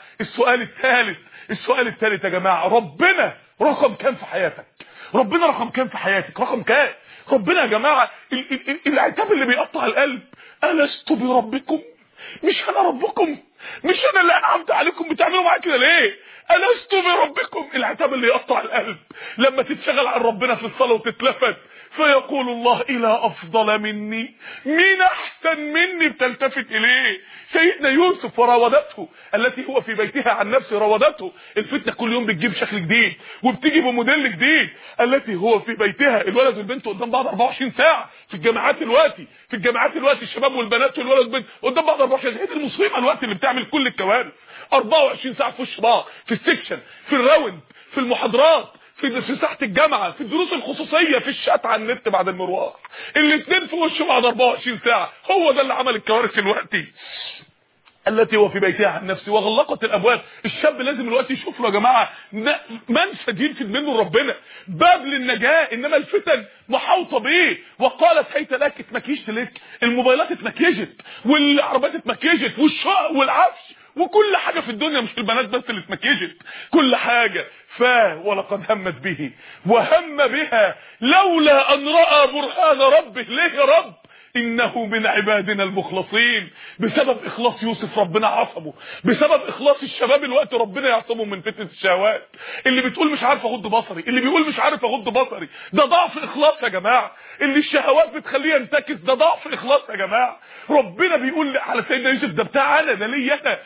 السؤال الثالث يا جماعه، ربنا رقم كام في حياتك؟ ربنا رقم كام في حياتك؟ رقم كام؟ ربنا يا جماعه العتاب اللي بيقطع القلب، ألست بربكم؟ مش انا ربكم؟ مش انا اللي انعمت عليكم؟ بتعملوا معايا كده ليه؟ ألست بربكم؟ العتاب اللي يقطع القلب لما تتشغل عن ربنا في الصلاه وتتلفت، فيقول الله الى افضل مني، مين احسن مني بتلتفت اليه؟ سيدنا يوسف وراودته التي هو في بيتها عن نفسه، راودته. الفتنه كل يوم بتجيب شكل جديد وبتيجي بموديل جديد. التي هو في بيتها، الولد والبنت قدام بعض 24 ساعه في الجامعات دلوقتي، الشباب والبنات والولد والبنت قدام بعض 24 ساعه. المصيبه الوقت اللي بتعمل كل الكوارث 24 ساعه في وش بعض، في السكشن، في الراوند، في المحاضرات، في ساحه الجامعه، في الدروس الخصوصيه، في الشات على النت بعد المروح، الاثنين في وش بعض 24 ساعه. هو ده اللي عمل الكوارث الوقتي. التي هو في بيتها عن نفسه وغلقت الابواب. الشاب لازم الوقت يشوف له يا جماعه منفذ ينفذ منه ربنا، باب للنجاه. انما الفتن محاوطه بيه. وقالت هيت لك، اتمكيشت لك، الموبايلات اتمكيجت والعربيات اتمكيجت والشقق والعفش وكل حاجه في الدنيا، مش البنات بس اللي اتمكيجت، كل حاجه. ولقد همت به وهم بها لولا ان راى برهان ربه. ليه يا رب؟ انه من عبادنا المخلصين. بسبب اخلاص يوسف ربنا عصمه، بسبب اخلاص الشباب الوقت ربنا يعصمهم من فتنه الشهوات. اللي بتقول مش عارف اغض بصري، اللي بيقول مش عارف اغض بصري، ده ضعف اخلاص يا جماعه. اللي الشهوات بتخليه ينتكس ده ضعف اخلاص يا جماعه. ربنا بيقول على سيدنا يوسف ده بتاع انا، ده ليا انا،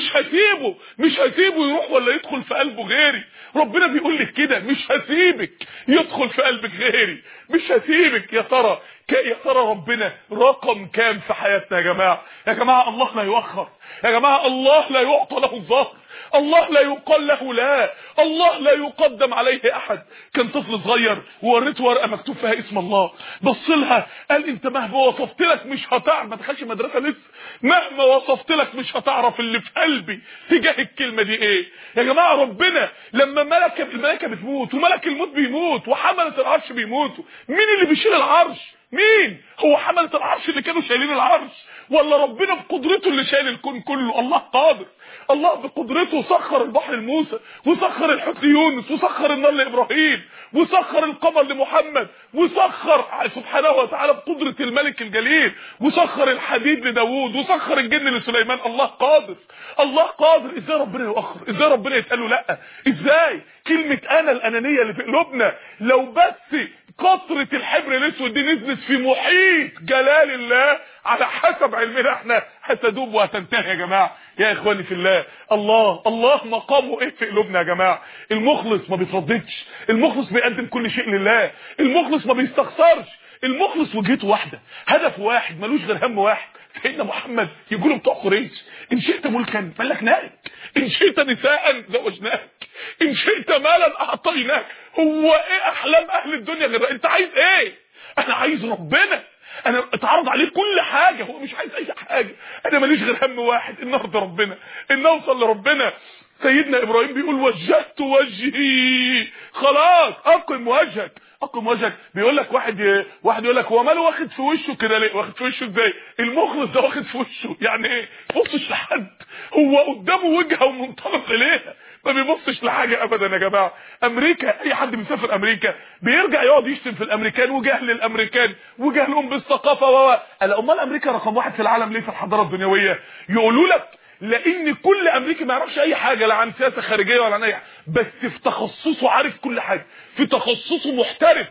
مش هسيبه يروح ولا يدخل في قلبه غيري. ربنا بيقول لك كده مش هسيبك يدخل في قلبك غيري، مش هسيبك. يا ترى ربنا رقم كام في حياتنا يا جماعه؟ يا جماعه الله لا يؤخر، يا جماعه الله لا يعطى له الظهر، الله لا يقال له لا، الله لا يقدم عليه احد. كان طفل صغير ووريته ورقه مكتوب فيها اسم الله، بص لها قال انت مهما وصفت لك مش هتعرف، ما دخلش مدرسه لسه، مهما وصفت لك مش هتعرف اللي في قلبي تجاه الكلمه دي ايه. يا جماعه ربنا لما الملائكه بتموت وملك الموت بيموت وحمله العرش بيموتوا، مين اللي بيشيل العرش؟ مين هو حمله العرش اللي كانوا شايلين العرش، ولا ربنا بقدرته اللي شايل الكون كله؟ الله قادر، الله بقدرته سخر البحر لموسى، وسخر الحوت ليونس، وسخر النار لابراهيم، وسخر القمر لمحمد، وسخر سبحانه وتعالى بقدره الملك الجليل، وسخر الحديد لداوود، وسخر الجن لسليمان. الله قادر، الله قادر. ازاي ربنا يؤخر؟ ازاي ربنا يتقال له لا؟ ازاي كلمه انا الانانيه اللي في قلوبنا لو بس قطرة الحبر الاسود دي نزلت في محيط جلال الله على حسب علمنا احنا هتدوب وهتنتهي يا جماعه. يا اخواني في الله، الله مقامه ايه في قلوبنا يا جماعه؟ المخلص ما بيترددش، المخلص بيقدم كل شيء لله، المخلص ما بيستخسرش، المخلص وجهته واحده، هدف واحد، ملوش غير هم واحد. سيدنا محمد يقولوا بتوع قريش ان شئت ملكا ملكناك، ان شئت نساء زوجناك، ان شئت مالا اعطيناك. هو ايه احلام اهل الدنيا غير انت عايز ايه؟ انا عايز ربنا، انا اتعرض عليه كل حاجه، هو مش عايز اي حاجه. انا ماليش غير هم واحد، ان ارضي ربنا، ان اوصل لربنا. سيدنا ابراهيم بيقول وجهت وجهي، خلاص اقم وجهك، اقم وجهك. بيقول لك واحد يقول لك هو ماله واخد في وشه كده ليه؟ واخد في وشه ازاي؟ المخلص ده واخد في وشه يعني ايه؟ بصش لحد، هو قدامه وجهه ومنطلق اليها، ما بيبصش لحاجه ابدا يا جماعه. امريكا، اي حد بيسافر امريكا بيرجع يقعد يشتم في الامريكان وجهل الامريكان وجهلهم بالثقافه امال امريكا رقم واحد في العالم ليه في الحضاره الدنيويه؟ يقولوا لك لان كل امريكي ما يعرفش اي حاجه لا عن سياسه خارجيه ولا عن اي حاجه، بس في تخصصه عارف كل حاجه، في تخصصه محترف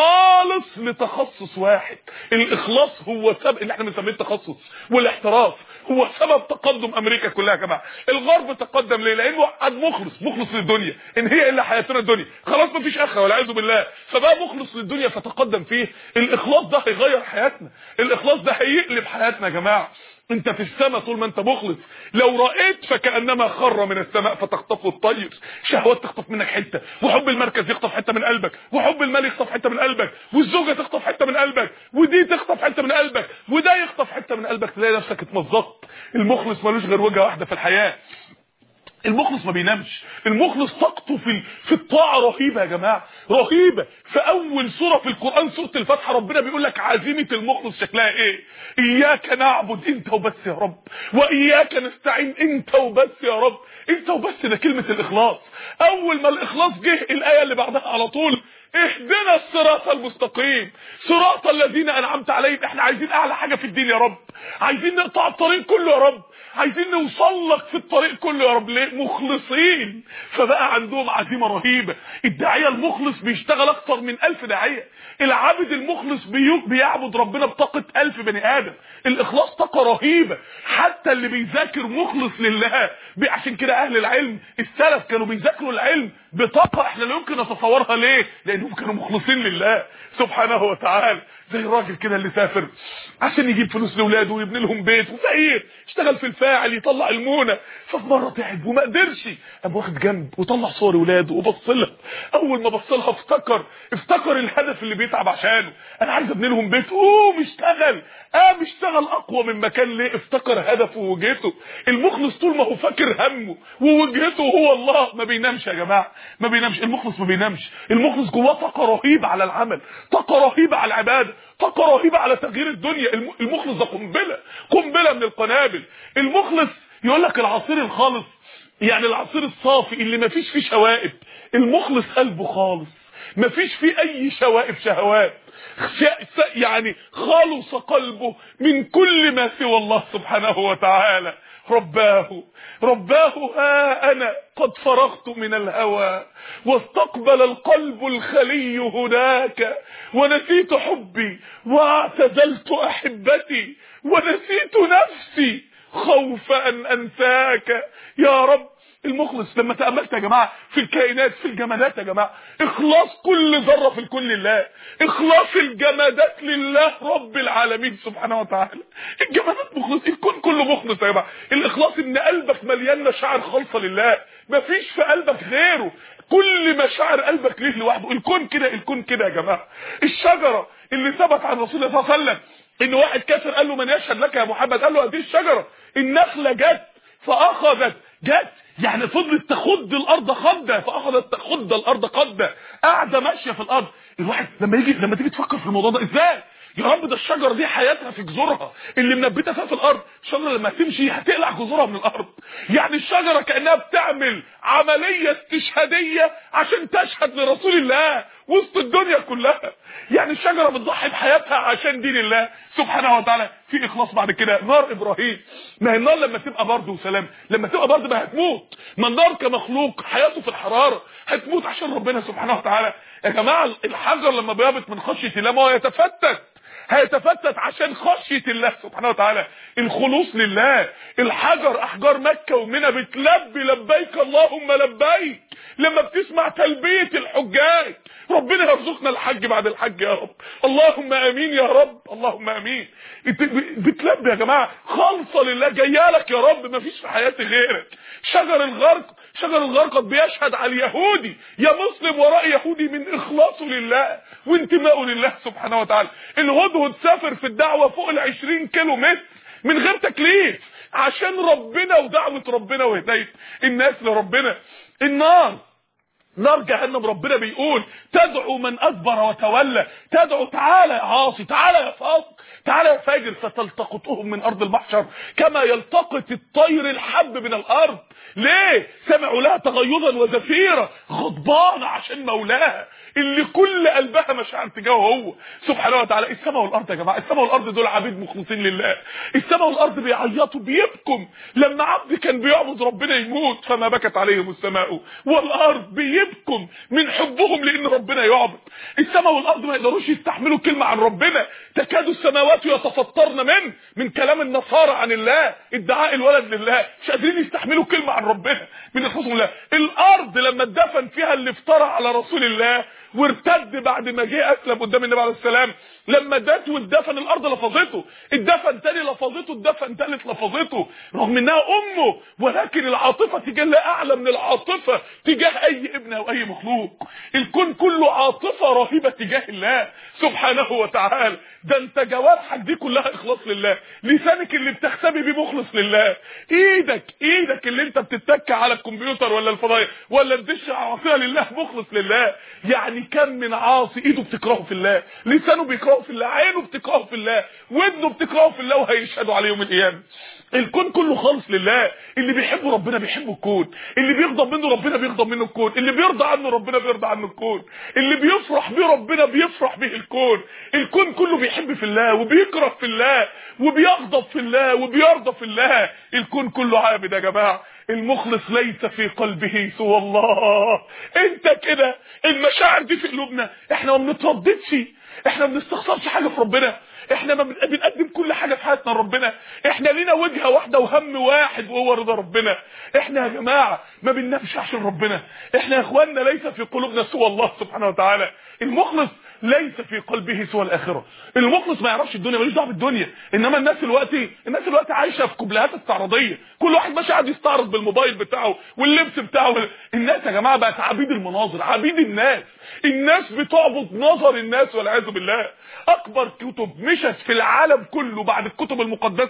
خالص لتخصص واحد. الاخلاص هو سبب اللي احنا بنسميه التخصص، والاحتراف هو سبب تقدم امريكا كلها يا جماعه. الغرب تقدم ليه؟ لانه قعد مخلص للدنيا، ان هي الا حياتنا الدنيا، خلاص مفيش اخره والعياذ بالله، فبقى مخلص للدنيا فتقدم فيه. الاخلاص ده هيغير حياتنا، الاخلاص ده هيقلب حياتنا يا جماعه. انت في السماء طول ما انت مخلص، لو رأيت فكأنما خر من السماء فتخطفه الطير. شهوات تخطف منك حته، وحب المركز يخطف حته من قلبك، وحب المال يخطف حته من قلبك، والزوجه تخطف حته من قلبك، ودي تخطف حته من قلبك، وده يخطف حته من قلبك، تلاقي نفسك اتمزقت. المخلص ملوش غير وجهه واحده في الحياه. المخلص ما بينامش، المخلص طاقته في الطاعه رهيبه يا جماعه، رهيبه. في اول سوره في القران سوره الفاتحه ربنا بيقول لك عزيمه المخلص شكلها ايه؟ اياك نعبد انت وبس يا رب، واياك نستعين انت وبس يا رب، انت وبس. ده كلمه الاخلاص. اول ما الاخلاص جه الايه اللي بعدها على طول اهدنا الصراط المستقيم صراط الذين انعمت عليهم. احنا عايزين اعلى حاجه في الدين يا رب، عايزين نقطع الطريق كله يا رب، عايزين نوصل لك في الطريق كله يا رب. ليه؟ مخلصين. فبقى عندهم عزيمه رهيبه. الداعيه المخلص بيشتغل اكتر من 1000 داعيه، العابد المخلص بيعبد ربنا بطاقه 1000 بني ادم. الاخلاص طاقه رهيبه، حتى اللي بيذاكر مخلص لله. عشان كده اهل العلم السلف كانوا بيذاكروا العلم بطاقه احنا لا يمكن نتصورها. ليه؟ لانهم كانوا مخلصين لله سبحانه وتعالى. زي الراجل كده اللي سافر عشان يجيب فلوس لاولاده ويبني لهم بيت، وفقير اشتغل في الفاعل يطلع المونه، ففي مره تعب وما قدرش، قام واخد جنب وطلع صور اولاده وبص لها. اول ما بص لها افتكر الهدف اللي بيتعب عشانه. انا عايز ابني لهم بيت، اشتغل اقوى من مكان. ليه؟ افتكر هدفه ووجهته. المخلص طول ما هو فاكر همه ووجهته هو الله ما بينامش يا جماعه، ما بينامش. المخلص ما بينامش، المخلص جواه طاقه رهيبه على العمل، طاقه رهيبه على العباده، طاقه رهيبه على تغيير الدنيا. المخلص ده قنبله من القنابل. المخلص يقول لك العصير الخالص، يعني العصير الصافي اللي ما فيش فيه شوائب. المخلص قلبه خالص، ما فيش فيه اي شوائب شهوات. يعني خلص قلبه من كل ما سوى الله سبحانه وتعالى. رباه ها أنا قد فرغت من الهوى، واستقبل القلب الخلي هناك، ونسيت حبي واعتزلت أحبتي، ونسيت نفسي خوف أن أنساك. يا رب المخلص لما تأملت يا جماعة في الكائنات، في الجمادات يا جماعة، اخلاص كل ذرة في الكون لله، اخلاص الجمادات لله رب العالمين سبحانه وتعالى. الجمادات مخلص، الكون كله مخلص يا جماعة. الاخلاص ان قلبك مليان مشاعر خالصة لله، مفيش في قلبك غيره، كل مشاعر قلبك ليه لوحده. الكون كده يا جماعة. الشجرة اللي ثبت عن رسول الله صلى الله عليه وسلم ان واحد كافر قال له من يشهد لك يا محمد، قال له هذه الشجرة. النخلة جت فاخذت، يعني فضلت تخض الارض خضه، فاخذت تخض الارض قده، قاعده ماشيه في الارض. الواحد لما تيجي تفكر في الموضوع ده، ازاي يا رب ده الشجره دي حياتها في جذورها اللي منبته فيها في الارض، الشجره لما تمشي هتقلع جذورها من الارض. يعني الشجره كانها بتعمل عمليه استشهاديه عشان تشهد لرسول الله وسط الدنيا كلها. يعني الشجره بتضحي بحياتها عشان دين الله سبحانه وتعالى. في اخلاص بعد كده. نار ابراهيم، ما هي النار لما تبقى برد وسلام، لما تبقى برد ما هتموت. ما النار كمخلوق حياته في الحراره، هتموت عشان ربنا سبحانه وتعالى. يا جماعه الحجر لما بيهبط من خشيه الله ما هو هيتفتت عشان خشيه الله سبحانه وتعالى، الخلوص لله. الحجر احجار مكه ومنى بتلبي لبيك اللهم لبيك لما بتسمع تلبيه الحجاج. ربنا يرزقنا الحج بعد الحج يا رب، اللهم امين يا رب، اللهم امين. بتلبي يا جماعه خالصه لله، جايه لك يا رب، مفيش في حياتي غيرك. شجر الغرقد بيشهد على اليهودي يا مسلم وراء يهودي من اخلاصه لله وانتمائه لله سبحانه وتعالى. الهدهد سافر في الدعوه فوق ال20 كيلو متر من غير تكليف عشان ربنا ودعوه ربنا وهدايه الناس لربنا. نار جهنم ربنا بيقول تدعو من ادبر وتولى، تدعو تعالى يا عاصي، تعالى يا فاضل، تعالى يا فاجر، فتلتقطهم من ارض المحشر كما يلتقط الطير الحب من الارض. ليه؟ سمعوا لها تغيظا وزفيرا، غضبانه عشان مولاها اللي كل قلبها مشاعر تجاهه هو سبحانه وتعالى. السماء والارض يا جماعه، السماء والارض دول عبيد مخلصين لله. السماء والارض بيعيطوا بيبكوا لما عبد كان بيعبد ربنا يموت، فما بكت عليهم السماء والارض، بيبكوا من حبهم لان ربنا يعبد. السماء والارض ما يقدروش يستحملوا كلمه عن ربنا، تكاد السماوات يتفطرن من كلام النصارى عن الله، ادعاء الولد لله، مش قادرين يستحملوا كلمه عن ربنا من الخصم الله. الارض لما اتدفن فيها اللي افترى على رسول الله وارتد بعد ما جه اسلم قدام النبي عليه السلام، لما دات واتدفن الارض لفظته، اتدفن تاني لفظته، اتدفن تالت لفظته، رغم انها امه، ولكن العاطفه تجاه الله اعلى من العاطفه تجاه اي ابن او اي مخلوق. الكون كله عاطفه رهيبه تجاه الله سبحانه وتعالى. ده انت جوارحك دي كلها اخلاص لله، لسانك اللي بتختبي بيه مخلص لله، ايدك اللي انت بتتك على الكمبيوتر ولا الفضائيه ولا الدش عاصيه لله مخلص لله. يعني كم من عاصي ايده بتكرهه في الله، لسانه بيكرهه في الله، عينه بتكرهه في الله، ودنه بتكرهه في الله، وهيشهدوا عليه يوم القيامه. الكون كله خالص لله. اللي بيحب ربنا بيحب الكون، اللي بيغضب منه ربنا بيغضب منه الكون، اللي بيرضى عنه ربنا بيرضى عنه الكون، اللي بيفرح بيه ربنا بيفرح به الكون. الكون كله بيحب في الله وبيكره في الله وبيغضب في الله وبيرضى في الله. الكون كله عابد يا جماعه. المخلص ليس في قلبه سوى الله. انت كده المشاعر دي في قلوبنا، احنا ما بنترددش، احنا ما بنستخسرش حاجه في ربنا، احنا ما بنقدم كل حاجه في حياتنا لربنا، احنا لينا وجهه واحده وهم واحد وهو رضا ربنا. احنا يا جماعه ما بننامش عشان ربنا، احنا يا اخواننا ليس في قلوبنا سوى الله سبحانه وتعالى. المخلص ليس في قلبه سوى الاخره. المخلص ما يعرفش الدنيا، ملوش دعوه بالدنيا. انما الناس دلوقتي عايشه في قبلات استعراضيه، كل واحد ماشي قاعد يستعرض بالموبايل بتاعه واللبس بتاعه. الناس يا جماعه بقت عبيد المناظر، عبيد الناس بتعبد نظر الناس والعياذ بالله. اكبر كتب مشت في العالم كله بعد الكتب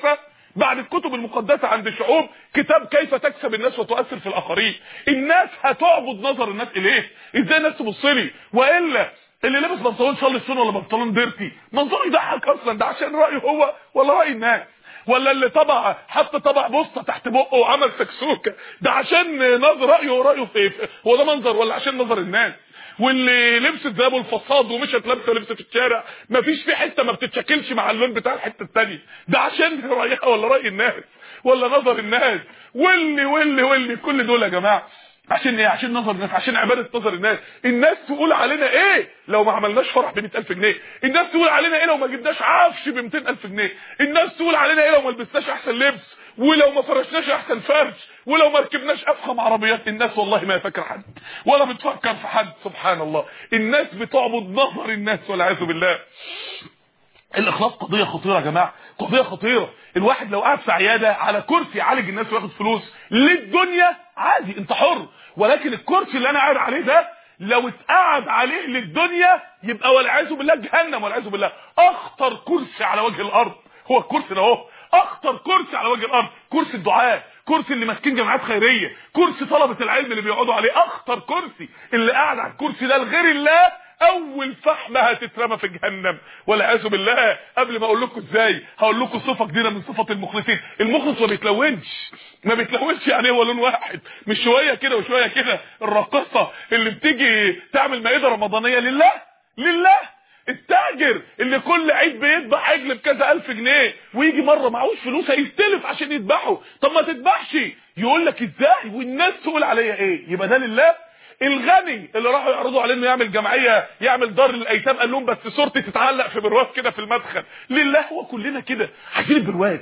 المقدسه عند الشعوب كتاب كيف تكسب الناس وتؤثر في الاخرين. الناس هتعبد نظر الناس اليه، ازاي الناس تبص لي، والا اللي لابس بنطلون شال السنه ولا بنطلون ديرتي منظره يضحك اصلا، ده عشان رايه هو ولا راي الناس؟ ولا اللي حط طبع بوسطه تحت بقه وعمل سكسوكه، ده عشان نظر رايه في هو ده منظر ولا عشان نظر الناس؟ واللي لبست ذهب الفصاد ومشت لابسه لبس في الشارع مفيش في حته ما بتتشكلش مع اللون بتاع الحته الثانيه، ده عشان رايها ولا راي الناس ولا نظر الناس، واللي كل دول يا جماعه عشان ايه؟ عشان نظر الناس، عشان عباده نظر الناس. الناس تقول علينا ايه لو ما عملناش فرح ب 100,000 جنيه؟ الناس تقول علينا ايه لو ما جبناش عفش ب 200,000 جنيه؟ الناس تقول علينا ايه لو ما لبسناش احسن لبس، ولو ما فرشناش احسن فرش، ولو ما ركبناش افخم عربيات؟ الناس والله ما فاكر حد ولا بتفكر في حد. سبحان الله، الناس بتعبد نظر الناس والعياذ بالله. الاخلاص قضيه خطيره يا جماعه، قضيه خطيره. الواحد لو قاعد في عياده على كرسي يعالج الناس وياخد فلوس للدنيا عادي، انت حر، ولكن الكرسي اللي انا قاعد عليه ده لو اتقعد عليه للدنيا يبقى والعياذ بالله جهنم والعياذ بالله. اخطر كرسي على وجه الارض هو الكرسي ده اهو، اخطر كرسي على وجه الارض، كرسي الدعاء، كرسي اللي ماسكين جمعيات خيريه، كرسي طلبه العلم اللي بيقعدوا عليه، اخطر كرسي. اللي قاعد على الكرسي ده لغير الله اول فحمه هتترمى في جهنم والعياذ بالله. قبل ما اقول لكم ازاي هقول لكم صفه جديده من صفات المخلصين. المخلص ما بيتلونش يعني هو لون واحد، مش شويه كده وشويه كده. الراقصه اللي بتيجي تعمل مائده رمضانيه لله، التاجر اللي كل عيد بيذبح عجل بكذا الف جنيه ويجي مره معهوش فلوس هيستلف عشان يذبحه، طب ما تذبحش، يقول لك ازاي والناس تقول عليا ايه؟ يبقى ده لله. الغني اللي راحوا يعرضوا عليه انه يعمل جمعيه، يعمل دار للايتام، قال لهم بس صورتي تتعلق في برواز كده في المدخل لله. هو كلنا كده عايزين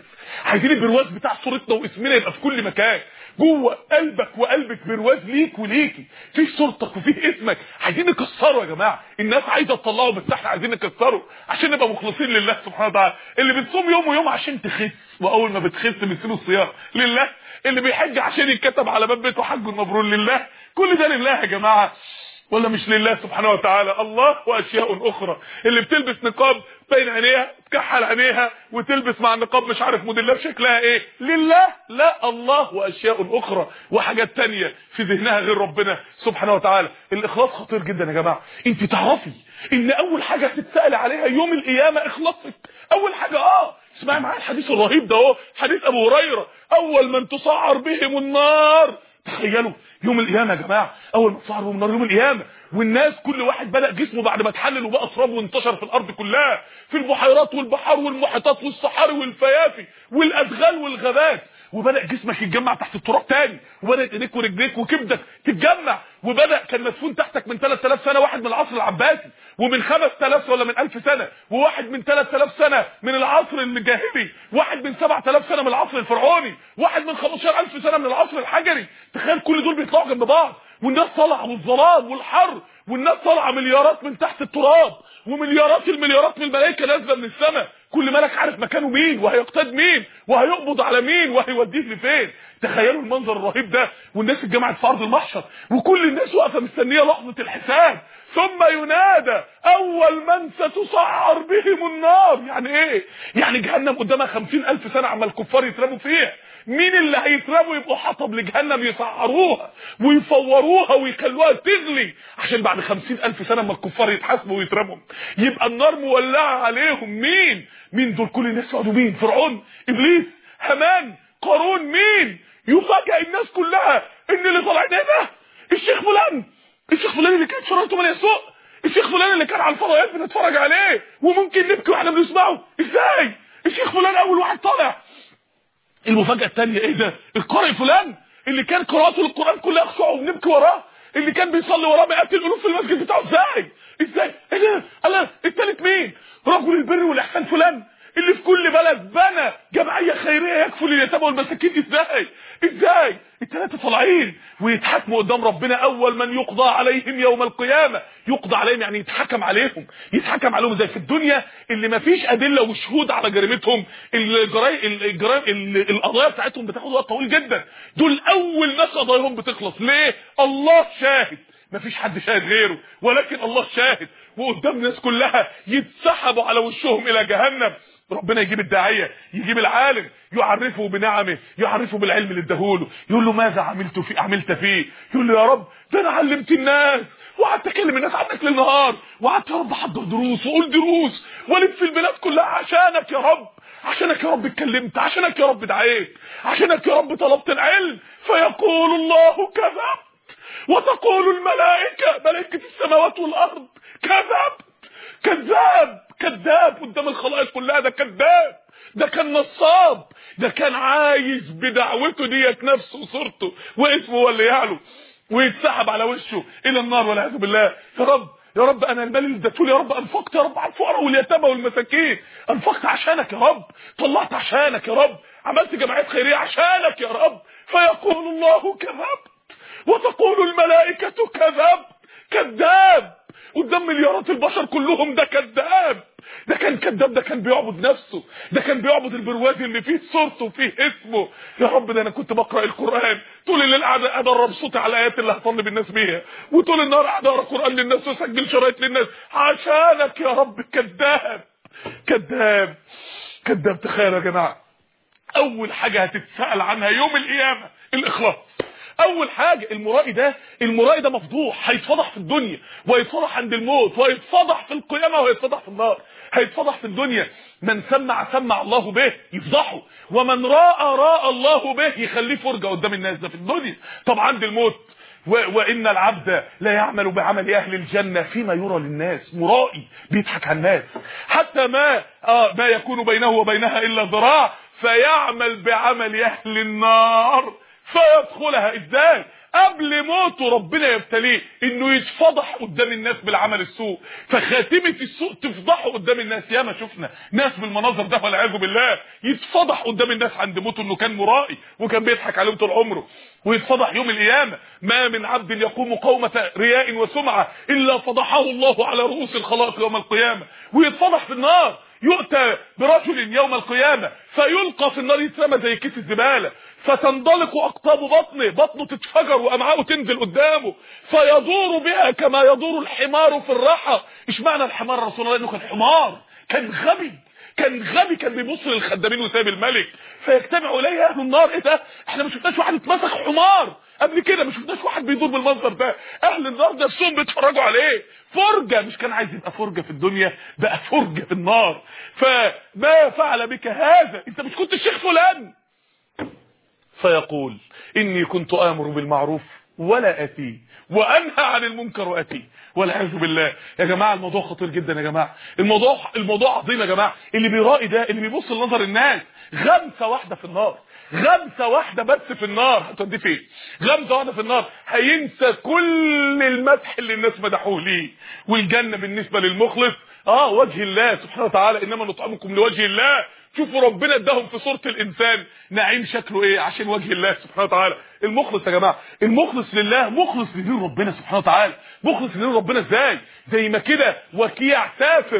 البرواز بتاع صورتنا واسمنا يبقى في كل مكان، جوه قلبك وقلبك برواز ليك وليكي، فيه صورتك وفيه اسمك. عايزين نكسره يا جماعه، الناس عايزه تطلعه بس احنا عايزين نكسره عشان نبقى مخلصين لله سبحانه وتعالى. اللي بتصوم يوم ويوم عشان تخس واول ما بتخس بتسيب الصيام لله، اللي بيحج عشان يتكتب على باب بيته حج مبرور لله. كل ده لله يا جماعه ولا مش لله سبحانه وتعالى؟ الله واشياء اخرى، اللي بتلبس نقاب بين عينيها تكحل عينيها وتلبس مع النقاب مش عارف موديلها شكلها ايه، لله؟ لا، الله واشياء اخرى وحاجات تانية في ذهنها غير ربنا سبحانه وتعالى. الاخلاص خطير جدا يا جماعه. انت تعرفي ان اول حاجه هتتسال عليها يوم القيامه اخلاصك؟ اول حاجه اسمعي معايا الحديث الرهيب ده اهو، حديث ابو هريره، اول من تصعر بهم النار. تخيلوا يوم القيامه يا جماعه، اول ما تصعر بهم النار يوم القيامه، والناس كل واحد بدا جسمه بعد ما اتحلل وبقى تراب وانتشر في الارض كلها، في البحيرات والبحار والمحيطات والصحاري والفيافي والادغال والغابات، وبدا جسمك يتجمع تحت التراب تاني، وبدات ايديك ورجليك وكبدك تتجمع، وبدا كان مدفون تحتك من 3000 سنه واحد من العصر العباسي، ومن 5000 ولا من 1000 سنه، وواحد من 3000 سنه من العصر الجاهلي، واحد من 7000 سنه من العصر الفرعوني، واحد من 15000 سنه من العصر الحجري. تخيل كل دول بيطلعوا جنب بعض، والناس طالعه والظلام والحر، والناس طالعه مليارات من تحت التراب، ومليارات المليارات من الملائكه نازله من السماء، كل ملك عارف مكانه مين وهيقتاد مين وهيقبض على مين وهيوديه لفين. تخيلوا المنظر الرهيب ده، والناس اتجمعت في ارض المحشر وكل الناس واقفه مستنيه لحظه الحساب، ثم ينادى اول من ستصعر بهم النار. يعني ايه؟ يعني جهنم قدامها 50,000 سنه عما الكفار يترموا فيها، مين اللي هيترموا يبقوا حطب لجهنم يسعروها ويفوروها ويخلوها تغلي عشان بعد 50,000 سنه اما الكفار يتحاسبوا ويترموا يبقى النار مولعه عليهم؟ مين دول؟ كل الناس يقعدوا مين؟ فرعون، ابليس، هامان، قارون، مين؟ يفاجئ الناس كلها ان اللي طالعين ايه ده؟ الشيخ فلان اللي كان شرايطه ماليه سوق، الشيخ فلان اللي كان على الفضائيات بنتفرج عليه وممكن نبكي واحنا بنسمعه، ازاي الشيخ فلان اول واحد طالع؟ المفاجاه الثانيه ايه ده؟ القارئ فلان اللي كان قراءته للقران كلها خشوع وبنبكي وراه، اللي كان بيصلي وراه مئات الالوف في المسجد بتاعه، ازاي ايه ده؟ الله، الثالث مين؟ رجل البر والاحسان فلان اللي في كل بلد بنى جمعيه خيريه يكفل اليتامى والمساكين، ازاي الثلاثه طالعين ويتحاكموا قدام ربنا؟ اول من يقضى عليهم يوم القيامه، يقضى عليهم يعني يتحكم عليهم زي في الدنيا اللي ما فيش ادله وشهود على جريمتهم، القضايا بتاعتهم بتاخد وقت طويل جدا، دول اول ناس قضاياهم بتخلص. ليه؟ الله شاهد، مفيش حد شاهد غيره، ولكن الله شاهد، وقدام الناس كلها يتسحبوا على وشهم الى جهنم. ربنا يجيب الداعيه، يجيب العالم، يعرفه بنعمه، يعرفه بالعلم اللي اداهوله، يقول له ماذا عملت فيه؟ يقول له يا رب ده انا علمت الناس وقعدت اكلم الناس عنك ليل نهار، وقعدت يا رب احضر دروس واقول دروس والف في البلاد كلها عشانك يا رب، عشانك يا رب اتكلمت، عشانك يا رب دعيت، عشانك يا رب طلبت العلم. فيقول الله كذبت وتقول الملائكة، ملائكة السماوات والارض، كذاب قدام الخلائق كلها، ده كذاب، ده كان نصاب، ده كان عايز بدعوته ديت نفسه وصورته واسمه هو اللي يعلو ويتسحب على وشه الى النار والعياذ بالله. يا رب انا المال اللي اديته لي يا رب انفقت يا رب على الفقراء واليتامى والمساكين، انفقت عشانك يا رب، طلعت عشانك يا رب، عملت جمعيات خيريه عشانك يا رب. فيقول الله كذبت، وتقول الملائكه كذاب قدام مليارات البشر كلهم، ده كذاب، ده كان كذاب، ده كان بيعبد نفسه، ده كان بيعبد البرواز اللي فيه صورته وفيه اسمه. يا رب ده انا كنت بقرا القران طول الليل، قاعد ادرب صوتي على الايات اللي هطلب الناس بيها، وطول النهار قاعد اقرا قران للناس واسجل شرايط للناس عشانك يا رب. كذاب. تخيل يا جماعه، اول حاجه هتتسال عنها يوم القيامه الاخلاص. اول حاجه المرائي ده مفضوح، هيتفضح في الدنيا وهيتفضح عند الموت وهيتفضح في القيامه وهيتفضح في النار. هيتفضح في الدنيا، من سمع الله به يفضحه، ومن راى الله به يخليه فرجه قدام الناس، ده في الدنيا. طب عند الموت وان العبد لا يعمل بعمل اهل الجنه فيما يرى للناس، مرائي بيضحك على الناس، حتى ما يكون بينه وبينها الا ذراع فيعمل بعمل اهل النار فيدخلها. ازاي؟ قبل موته ربنا يبتليه انه يتفضح قدام الناس بالعمل السوء، فخاتمه السوء تفضحه قدام الناس. ياما شفنا ناس بالمناظر ده والعياذ بالله يتفضح قدام الناس عند موته انه كان مرائي وكان بيضحك عليهم طول عمره، ويتفضح يوم القيامه. ما من عبد يقوم قومه رياء وسمعه الا فضحه الله على رؤوس الخلائق يوم القيامه. ويتفضح في النار، يؤتى برجل يوم القيامه فيلقى في النار، يترمى زي كيس الزباله، فتندلق اقطاب بطنه تتفجر وامعاءه تنزل قدامه، فيدور بها كما يدور الحمار في الرحى. ايش معنى الحمار يا رسول الله؟ انه كان حمار، كان غبي، كان بيبص للخدامين وسايب الملك. فيجتمع اليه اهل النار. ايه ده؟ احنا ما شفناش واحد اتمسك حمار قبل كده، ما شفناش واحد بيدور بالمنظر ده. اهل النار نفسهم بيتفرجوا عليه فرجه، مش كان عايز يبقى فرجه في الدنيا، بقى فرجه في النار. فما فعل بك هذا؟ انت مش كنت الشيخ فلان؟ فيقول اني كنت امر بالمعروف ولا اتي وانهى عن المنكر واتي، والعياذ بالله. يا جماعه الموضوع خطير جدا يا جماعه، الموضوع عظيم يا جماعه. اللي بيرائي ده، اللي بيبص لنظر الناس، غمسه واحده في النار، غمسه واحده بس في النار هتوديه فين؟ غمسه واحده في النار هينسى كل المدح اللي الناس مدحوه ليه. والجنه بالنسبه للمخلص وجه الله سبحانه وتعالى، انما نطعمكم لوجه الله. شوفوا ربنا اداهم في صورة الانسان نعيم شكله ايه عشان وجه الله سبحانه وتعالى. المخلص يا جماعه، المخلص لله، مخلص لدين ربنا سبحانه وتعالى. مخلص لدين ربنا ازاي؟ زي ما كده وكيع سافر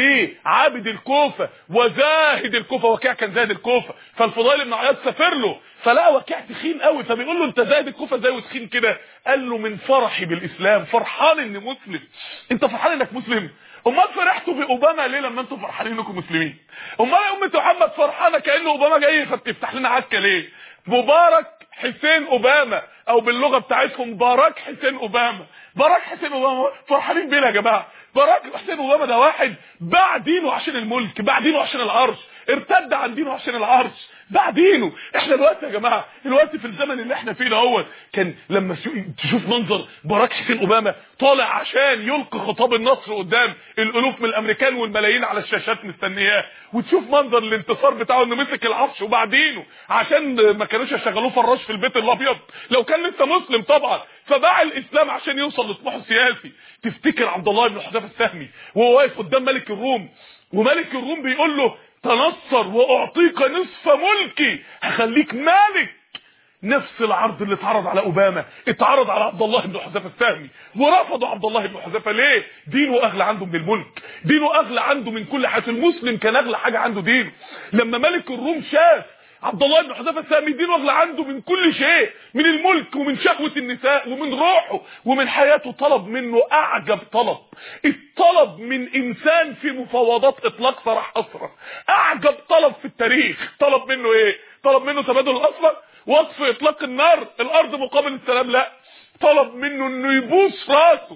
لعابد الكوفه وزاهد الكوفه، وكيع كان زاهد الكوفه، فالفضيل بن عياض سافر له فلقى وكيع تخين قوي، فبيقول له انت زاهد الكوفه ازاي وتخين كده؟ قال له من فرحي بالاسلام، فرحان اني مسلم. انت فرحان انك مسلم؟ امال فرحتوا باوباما ليه لما انتوا فرحانين انكم مسلمين؟ امال يا امه محمد فرحانه كانه اوباما جاي فبتفتح لنا عكه ليه؟ مبارك حسين اوباما، او باللغه بتاعتهم باراك حسين اوباما. باراك حسين اوباما فرحانين بيه يا جماعه. باراك حسين اوباما ده واحد باع دينه عشان الملك، باع دينه عشان العرش، ارتد عن دينه عشان العرش، باع دينه. احنا دلوقتي يا جماعه، دلوقتي في الزمن اللي احنا فيه ده كان لما تشوف منظر باراك حسين اوباما طالع عشان يلقي خطاب النصر قدام الالوف من الامريكان والملايين على الشاشات مستنياه، وتشوف منظر الانتصار بتاعه انه مسك العرش وباع دينه عشان ما كانوش يشغلوه فراش في البيت الابيض لو كان لسه مسلم طبعا، فباع الاسلام عشان يوصل لطموحه السياسي. تفتكر عبد الله بن حذافه السهمي وهو واقف قدام ملك الروم، وملك الروم بيقول له تنصر واعطيك نصف ملكي، هخليك مالك. نفس العرض اللي اتعرض على اوباما اتعرض على عبد الله بن حذافه السهمي، ورفضوا عبد الله بن حذافه. ليه؟ دينه اغلى عنده من الملك، دينه اغلى عنده من كل حاجه. المسلم كان اغلى حاجه عنده دينه. لما ملك الروم شاف عبد الله بن حذافه السهمي دينه اغلى عنده من كل شيء، من الملك ومن شهوه النساء ومن روحه ومن حياته، طلب منه اعجب طلب. الطلب من انسان في مفاوضات اطلاق سراح اسرى، اعجب طلب في التاريخ. طلب منه ايه؟ طلب منه تبادل الاسرى، وقف اطلاق النار، الارض مقابل السلام. لا، طلب منه انه يبوس راسه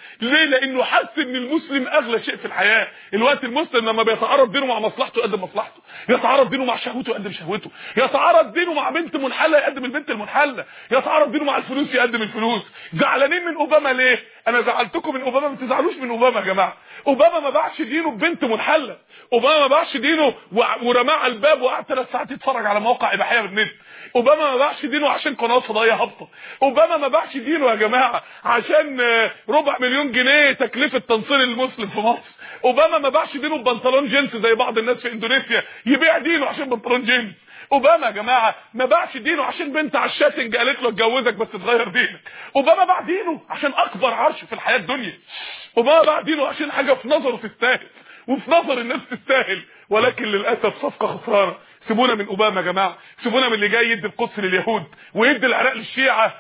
ليه؟ لانه حس ان المسلم اغلى شيء في الحياه. الوقت المسلم لما بيتعارض دينه مع مصلحته يقدم مصلحته، يتعارض دينه مع شهوته يقدم شهوته، يتعارض دينه مع بنت منحله يقدم البنت المنحله، يتعارض دينه مع الفلوس يقدم الفلوس. زعلانين من اوباما ليه؟ انا زعلتكم من اوباما، ما تزعلوش من اوباما يا جماعه. اوباما ما باعش دينه ببنت منحله، اوباما ما باعش دينه ورماه على الباب وقعد 3 ساعات يتفرج على مواقع اباحيه بالنت. اوباما ما باعش دينه عشان قناه فضائيه هابطه. اوباما ما باعش دينه يا جماعه عشان 250,000 جنيه تكلفه تنصير المسلم في مصر. اوباما ما باعش دينه ببنطلون جينز زي بعض الناس في اندونيسيا يبيع دينه عشان بنطلون جينز. اوباما يا جماعه ما باعش دينه عشان بنت على الشاتنج قالت له اتجوزك بس تغير دينك. اوباما باع دينه عشان اكبر عرش في الحياه الدنيا. اوباما باع دينه عشان حاجه في نظره تستاهل وفي نظر الناس تستاهل، ولكن للاسف صفقه خسرانه. سيبونا من اوباما يا جماعه، سيبونا من اللي جاي يدي القدس لليهود ويدي العراق للشيعه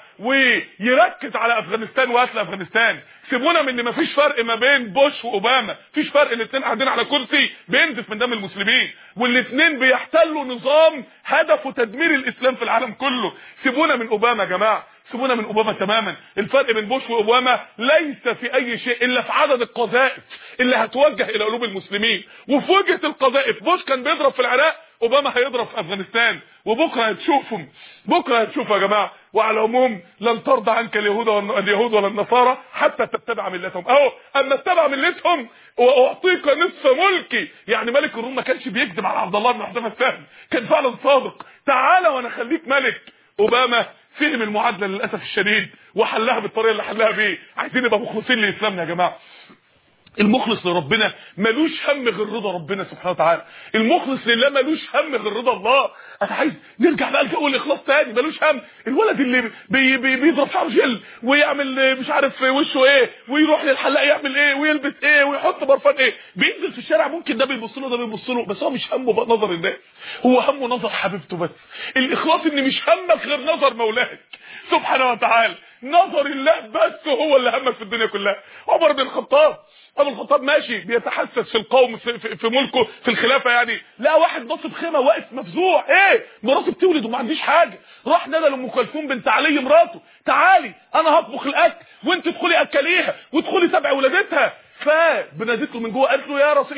ويركز على افغانستان وقتل افغانستان. سيبونا من ان مفيش فرق ما بين بوش واوباما، مفيش فرق، الاثنين قاعدين على كرسي بينزف من دم المسلمين، والاثنين بيحتلوا نظام هدفه تدمير الاسلام في العالم كله. سيبونا من اوباما يا جماعه، سيبونا من اوباما تماما. الفرق بين بوش واوباما ليس في اي شيء الا في عدد القذائف اللي هتوجه الى قلوب المسلمين. وفي وجهه القذائف بوش كان بيضرب في العراق، اوباما هيضرب في افغانستان، وبكره هتشوفهم، بكره هتشوفوا يا جماعه. وعلى العموم لن ترضى عنك اليهود ولا النصارى حتى تتبع ملتهم. اهو اما اتبع ملتهم واعطيك نصف ملكي. يعني ملك الروم ما كانش بيكذب على عبد الله بن حذيفه السهمي، كان فعلا صادق. تعالى وانا اخليك ملك. اوباما فهم المعادله للاسف الشديد وحلها بالطريقه اللي حلها بيه. عايزين نبقى مخلصين لاسلامنا يا جماعه. المخلص لربنا ملوش هم غير رضا ربنا سبحانه وتعالى. المخلص لله ملوش هم غير رضا الله. انا عايز نرجع بقى لجو الاخلاص تاني. ملوش هم الولد اللي بيضرب شعره جل ويعمل مش عارف وشه ايه ويروح للحلاق يعمل ايه ويلبس ايه ويحط برفان ايه، بينزل في الشارع ممكن ده بيبص له ده بيبص له، بس هو مش همه بقى نظر الناس، هو همه نظر حبيبته بس. الاخلاص ان مش همك غير نظر مولاك سبحانه وتعالى، نظر الله بس هو اللي همك في الدنيا كلها. عمر بن الخطاب، ابو الخطاب ماشي بيتحسس في القوم في ملكه في الخلافه، يعني لقى واحد ناصب خيمه واقف مفزوع، ايه مراته بتولد وما عنديش حاجه. راح نادى لام كلثوم بنت علي مراته، تعالي انا هطبخ الاكل وانت ادخلي اكليها وادخلي تبع ولادتها. فبنادت له من جوه قالت له يا رسول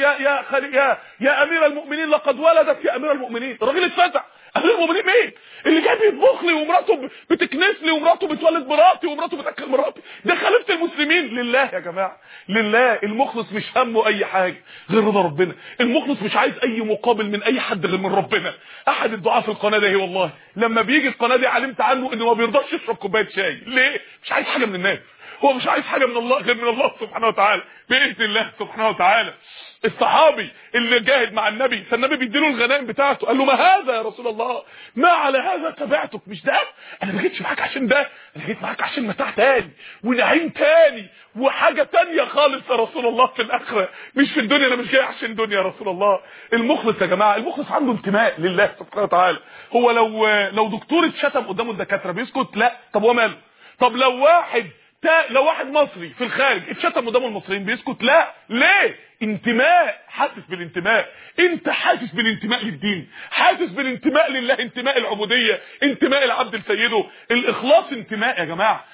يا امير المؤمنين لقد ولدت يا امير المؤمنين. الراجل اتفتح، امير المؤمنين مين؟ اللي جاي بيطبخ لي ومراته بتكنس لي ومراته بتولد مراتي ومراته بتاكل مراتي، ده خليفه المسلمين. لله يا جماعه، لله. المخلص مش همه اي حاجه غير رضا ربنا. المخلص مش عايز اي مقابل من اي حد غير من ربنا. احد الدعاة في القناه دي والله لما بيجي القناه دي علمت عنه انه ما بيرضاش يشرب كوبايه شاي. ليه؟ مش عايز حاجه من الناس، هو مش عايز حاجه من الله غير من الله سبحانه وتعالى باذن الله سبحانه وتعالى. الصحابي اللي جاهد مع النبي، فالنبي بيديله الغنائم بتاعته، قال له ما هذا يا رسول الله؟ ما على هذا تبعتك. مش ده، انا ما جيتش معاك عشان ده، انا جيت معاك عشان متاع تاني ونعيم تاني وحاجه تانيه خالص يا رسول الله في الاخره، مش في الدنيا. انا مش جاي عشان دنيا يا رسول الله. المخلص يا جماعه، المخلص عنده انتماء لله سبحانه وتعالى. هو لو دكتور اتشتم قدامه الدكاتره بيسكت؟ لا. طب هو ماله؟ طب لو واحد مصري في الخارج اتشتم قدام المصريين بيسكت؟ لا. ليه؟ انتماء، حاسس بالانتماء. انت حاسس بالانتماء للدين، حاسس بالانتماء لله، انتماء العبوديه، انتماء العبد لسيده. الاخلاص انتماء يا جماعه.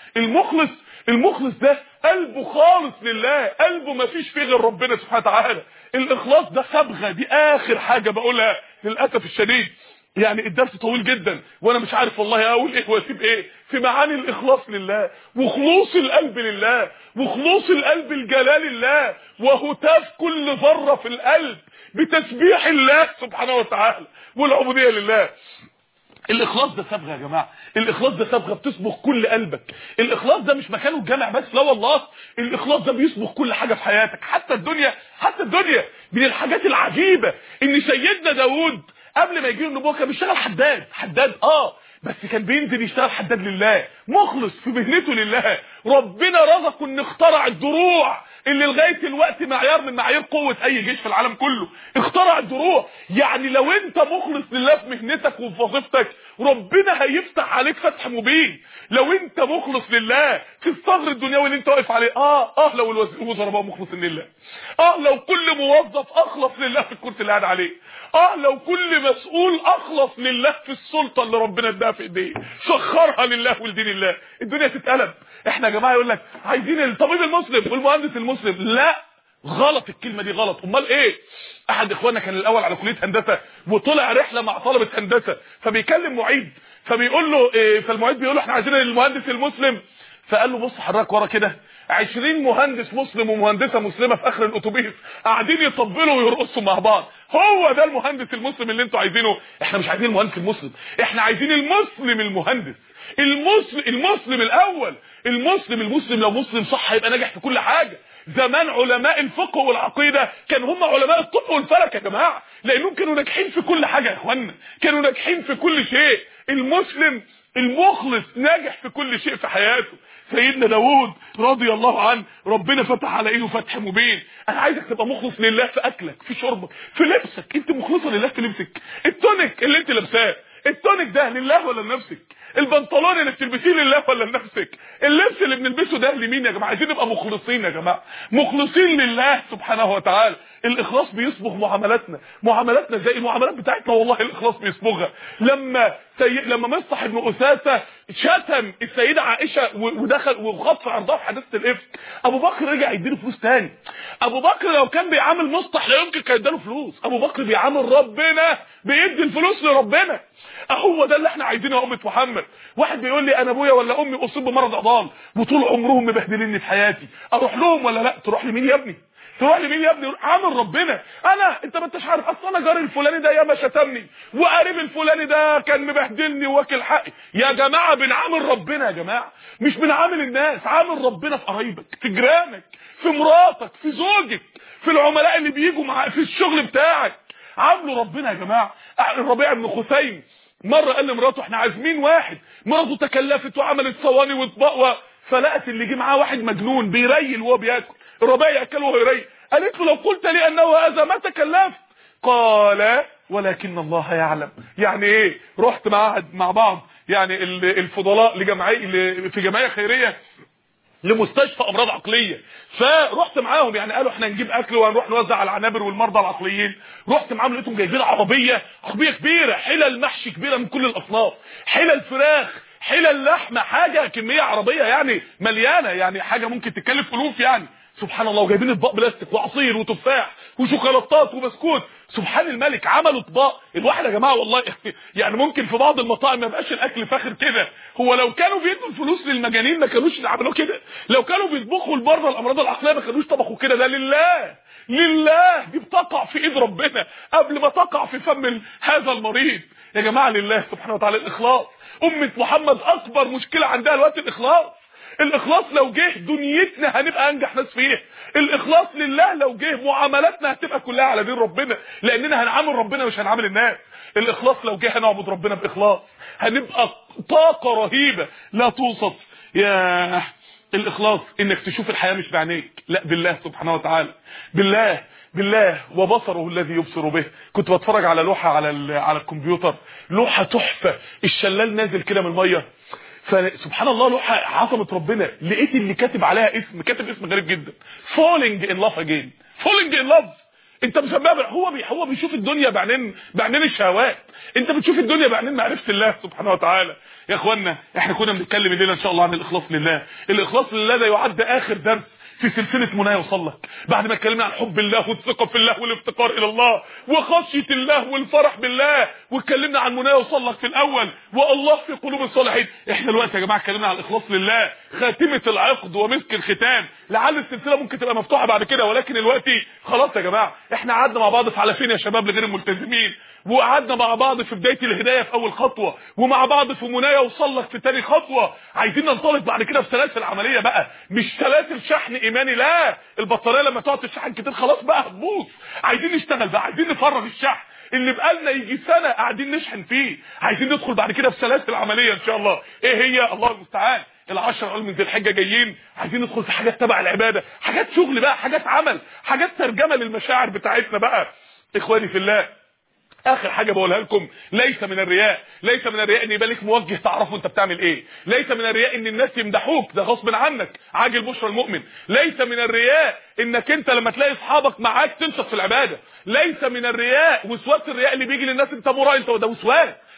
المخلص ده قلبه خالص لله، قلبه ما فيش فيه غير ربنا سبحانه وتعالى. الاخلاص ده صبغه، دي اخر حاجه بقولها للاسف الشديد. يعني الدرس طويل جدا وانا مش عارف والله اقول ايه واسيب ايه في معاني الاخلاص لله وخلوص القلب لله وخلوص القلب لجلال الله وهتاف كل ذره في القلب بتسبيح الله سبحانه وتعالى والعبوديه لله. الاخلاص ده صبغه يا جماعه، الاخلاص ده صبغه بتصبغ كل قلبك. الاخلاص ده مش مكانه الجامع بس، لا والله، الاخلاص ده بيصبغ كل حاجه في حياتك، حتى الدنيا. من الحاجات العجيبه ان سيدنا داوود قبل ما يجي النبوه كان بيشتغل حداد بس كان بينزل يشتغل حداد لله، مخلص في مهنته لله. ربنا رزقه ان اخترع الدروع اللي لغايه الوقت معيار من معايير قوه اي جيش في العالم كله. اخترع الدروع. يعني لو انت مخلص لله في مهنتك وفي وظيفتك ربنا هيفتح عليك فتح مبين. لو انت مخلص لله في الصغر الدنيوي اللي انت واقف عليه، لو الوزراء بقوا مخلصين لله، لو كل موظف اخلص لله في الكرسي اللي قاعد عليه، لو كل مسؤول اخلص لله في السلطه اللي ربنا اداها في ايديه، سخرها لله ولدين الله، الدنيا تتقلب. احنا يا جماعه يقول لك عايزين الطبيب المسلم والمهندس المسلم. لا غلط، الكلمه دي غلط. امال ايه؟ احد اخواننا كان الاول على كليه هندسه وطلع رحله مع طلبه هندسه، فبيكلم معيد فبيقول له فالمعيد بيقول له احنا عايزين المهندس المسلم. فقال له بص حضرتك ورا كده 20 مهندس مسلم ومهندسه مسلمه في اخر الاتوبيس قاعدين يطبلوا ويرقصوا مع بعض، هو ده المهندس المسلم اللي انتوا عايزينه. احنا مش عايزين المهندس المسلم، احنا عايزين المسلم المهندس، المسلم الاول. المسلم لو مسلم صح هيبقى ناجح في كل حاجه. زمان علماء الفقه والعقيده كانوا هم علماء الطب والفلك يا جماعه، لانهم كانوا ناجحين في كل حاجه يا اخوانا، كانوا ناجحين في كل شيء. المسلم المخلص ناجح في كل شيء في حياته. سيدنا داوود رضي الله عنه ربنا فتح على ايده فتح مبين. انا عايزك تبقى مخلص لله في اكلك، في شربك، في لبسك. انت مخلصه لله في لبسك؟ التونيك اللي انت لابساه، التونيك ده لله ولا لنفسك؟ البنطلون اللي بتلبسيه لله ولا لنفسك؟ اللبس اللي بنلبسه ده لمين يا جماعه؟ عايزين نبقى مخلصين يا جماعه، مخلصين لله سبحانه وتعالى. الاخلاص بيصبغ معاملاتنا زي المعاملات بتاعتنا، والله الاخلاص بيصبغها. لما مصطح بن أثاثة شتم السيده عائشه ودخل وخط في عرضها في حادثه الافك، ابو بكر رجع يديله فلوس تاني. ابو بكر لو كان بيعامل مصطح لا يمكن كان يديله فلوس. ابو بكر بيعامل ربنا، بيدي الفلوس لربنا. هو ده اللي احنا عايزينه يا امه محمد. واحد بيقول لي انا ابويا ولا امي اصيب بمرض عضال وطول عمرهم مبهدليني في حياتي، اروح لهم ولا لا؟ تروح لمين يا ابني؟ تروح لمين يا ابني؟ عامل ربنا. انت ما انتش عارف اصل انا جاري الفلاني ده ياما شتمني وقريب الفلاني ده كان مبهدلني واكل حقي. يا جماعه بنعامل ربنا يا جماعه، مش بنعامل الناس. عامل ربنا في قرايبك، في جيرانك، في مراتك، في زوجك، في العملاء اللي بييجوا معاك في الشغل بتاعك. عاملوا ربنا يا جماعه. الربيع بن خثيم مره قال لمراته احنا عازمين واحد، مراته تكلفت وعملت صواني واطباق فلقت اللي جه معاه واحد مجنون بيريل وهو بياكل. الربيع ياكل وهو يريل. قالت له لو قلت لي انه هذا ما تكلفت. قال ولكن الله يعلم. يعني ايه؟ رحت مع بعض يعني الفضلاء في جمعيه خيريه لمستشفى امراض عقليه، فرحت معاهم. يعني قالوا احنا نجيب اكل وهنروح نوزع على العنابر والمرضى العقليين. رحت معاهم لقيتهم جايبين عربيه كبيره، حلل محشي كبيره من كل الاصناف، حلل فراخ، حلل لحمه، حاجه كميه عربيه يعني مليانه، يعني حاجه ممكن تكلف الوف يعني. سبحان الله. وجايبين اطباق بلاستيك وعصير وتفاح وشوكولاتات وبسكوت. سبحان الملك. عملوا اطباق الواحد يا جماعه والله يعني ممكن في بعض المطاعم ما يبقاش الاكل فاخر كده. هو لو كانوا بيدوا الفلوس للمجانين ما كانوش عملوا كده. لو كانوا بيطبخوا لبره الامراض العقليه ما كانوش طبخوا كده. ده لله دي بتقع في ايد ربنا قبل ما تقع في فم هذا المريض يا جماعه. لله سبحانه وتعالى. الاخلاص. امه محمد اكبر مشكله عندها الوقت الاخلاص لو جه دنيتنا هنبقى انجح ناس فيها. الاخلاص لله لو جه معاملاتنا هتبقى كلها على دين ربنا، لاننا هنعامل ربنا مش هنعامل الناس. الاخلاص لو جه هنعبد ربنا باخلاص، هنبقى طاقه رهيبه لا توصف. يا الاخلاص انك تشوف الحياه مش بعينيك، لا بالله سبحانه وتعالى. بالله وبصره الذي يبصر به. كنت بتفرج على لوحه على الكمبيوتر، لوحه تحفه، الشلال نازل كده من الميه، فسبحان الله لوحه عظمه ربنا. لقيت اللي كاتب عليها كاتب اسم غريب جدا، falling in love again. falling in love. انت مسبب هو بيشوف الدنيا بعينين الشهوات، انت بتشوف الدنيا بعينين معرفه الله سبحانه وتعالى. يا اخوانا احنا كنا بنتكلم الليله ان شاء الله عن الاخلاص لله. الاخلاص لله ده يعد اخر درس في سلسله منى وصلك، بعد ما اتكلمنا عن حب الله والثقه في الله والافتقار الى الله وخشيه الله والفرح بالله، واتكلمنا عن منى وصلك في الاول والله في قلوب الصالحين. احنا دلوقتي يا جماعه اتكلمنا عن الاخلاص لله، خاتمه العقد ومسك الختام. لعل السلسله ممكن تبقى مفتوحه بعد كده، ولكن دلوقتي خلاص يا جماعه احنا قعدنا مع بعض في على فين يا شباب لغير الملتزمين، وقعدنا مع بعض في بدايه الهدايه في اول خطوه، ومع بعض في منى وصلك في ثاني خطوه. عايزين ننطلق بعد كده في سلاسل عمليه بقى، مش سلاسل شحن ايماني، لا البطاريه لما تقعد تشحن كتير خلاص بقى هتبوظ. عايزين نشتغل بقى، عايزين نفرغ الشحن اللي بقالنا يجي سنه قاعدين نشحن فيه. عايزين ندخل بعد كده في سلاسل عمليه ان شاء الله. ايه هي؟ الله المستعان. ال10 اول من ذي الحجه جايين، عايزين ندخل في حاجات تبع العباده، حاجات شغل بقى، حاجات عمل، حاجات ترجمه للمشاعر بتاعتنا بقى. اخواني في الله، اخر حاجه بقولها لكم، ليس من الرياء ان يبقى لك موجه تعرفوا انت بتعمل ايه. ليس من الرياء ان الناس يمدحوك، ده غصب عنك، عاجل بشرى المؤمن. ليس من الرياء انك انت لما تلاقي اصحابك معاك تنشط في العباده. ليس من الرياء وسواس الرياء اللي بيجي للناس انت مرائي، انت ده وسواس.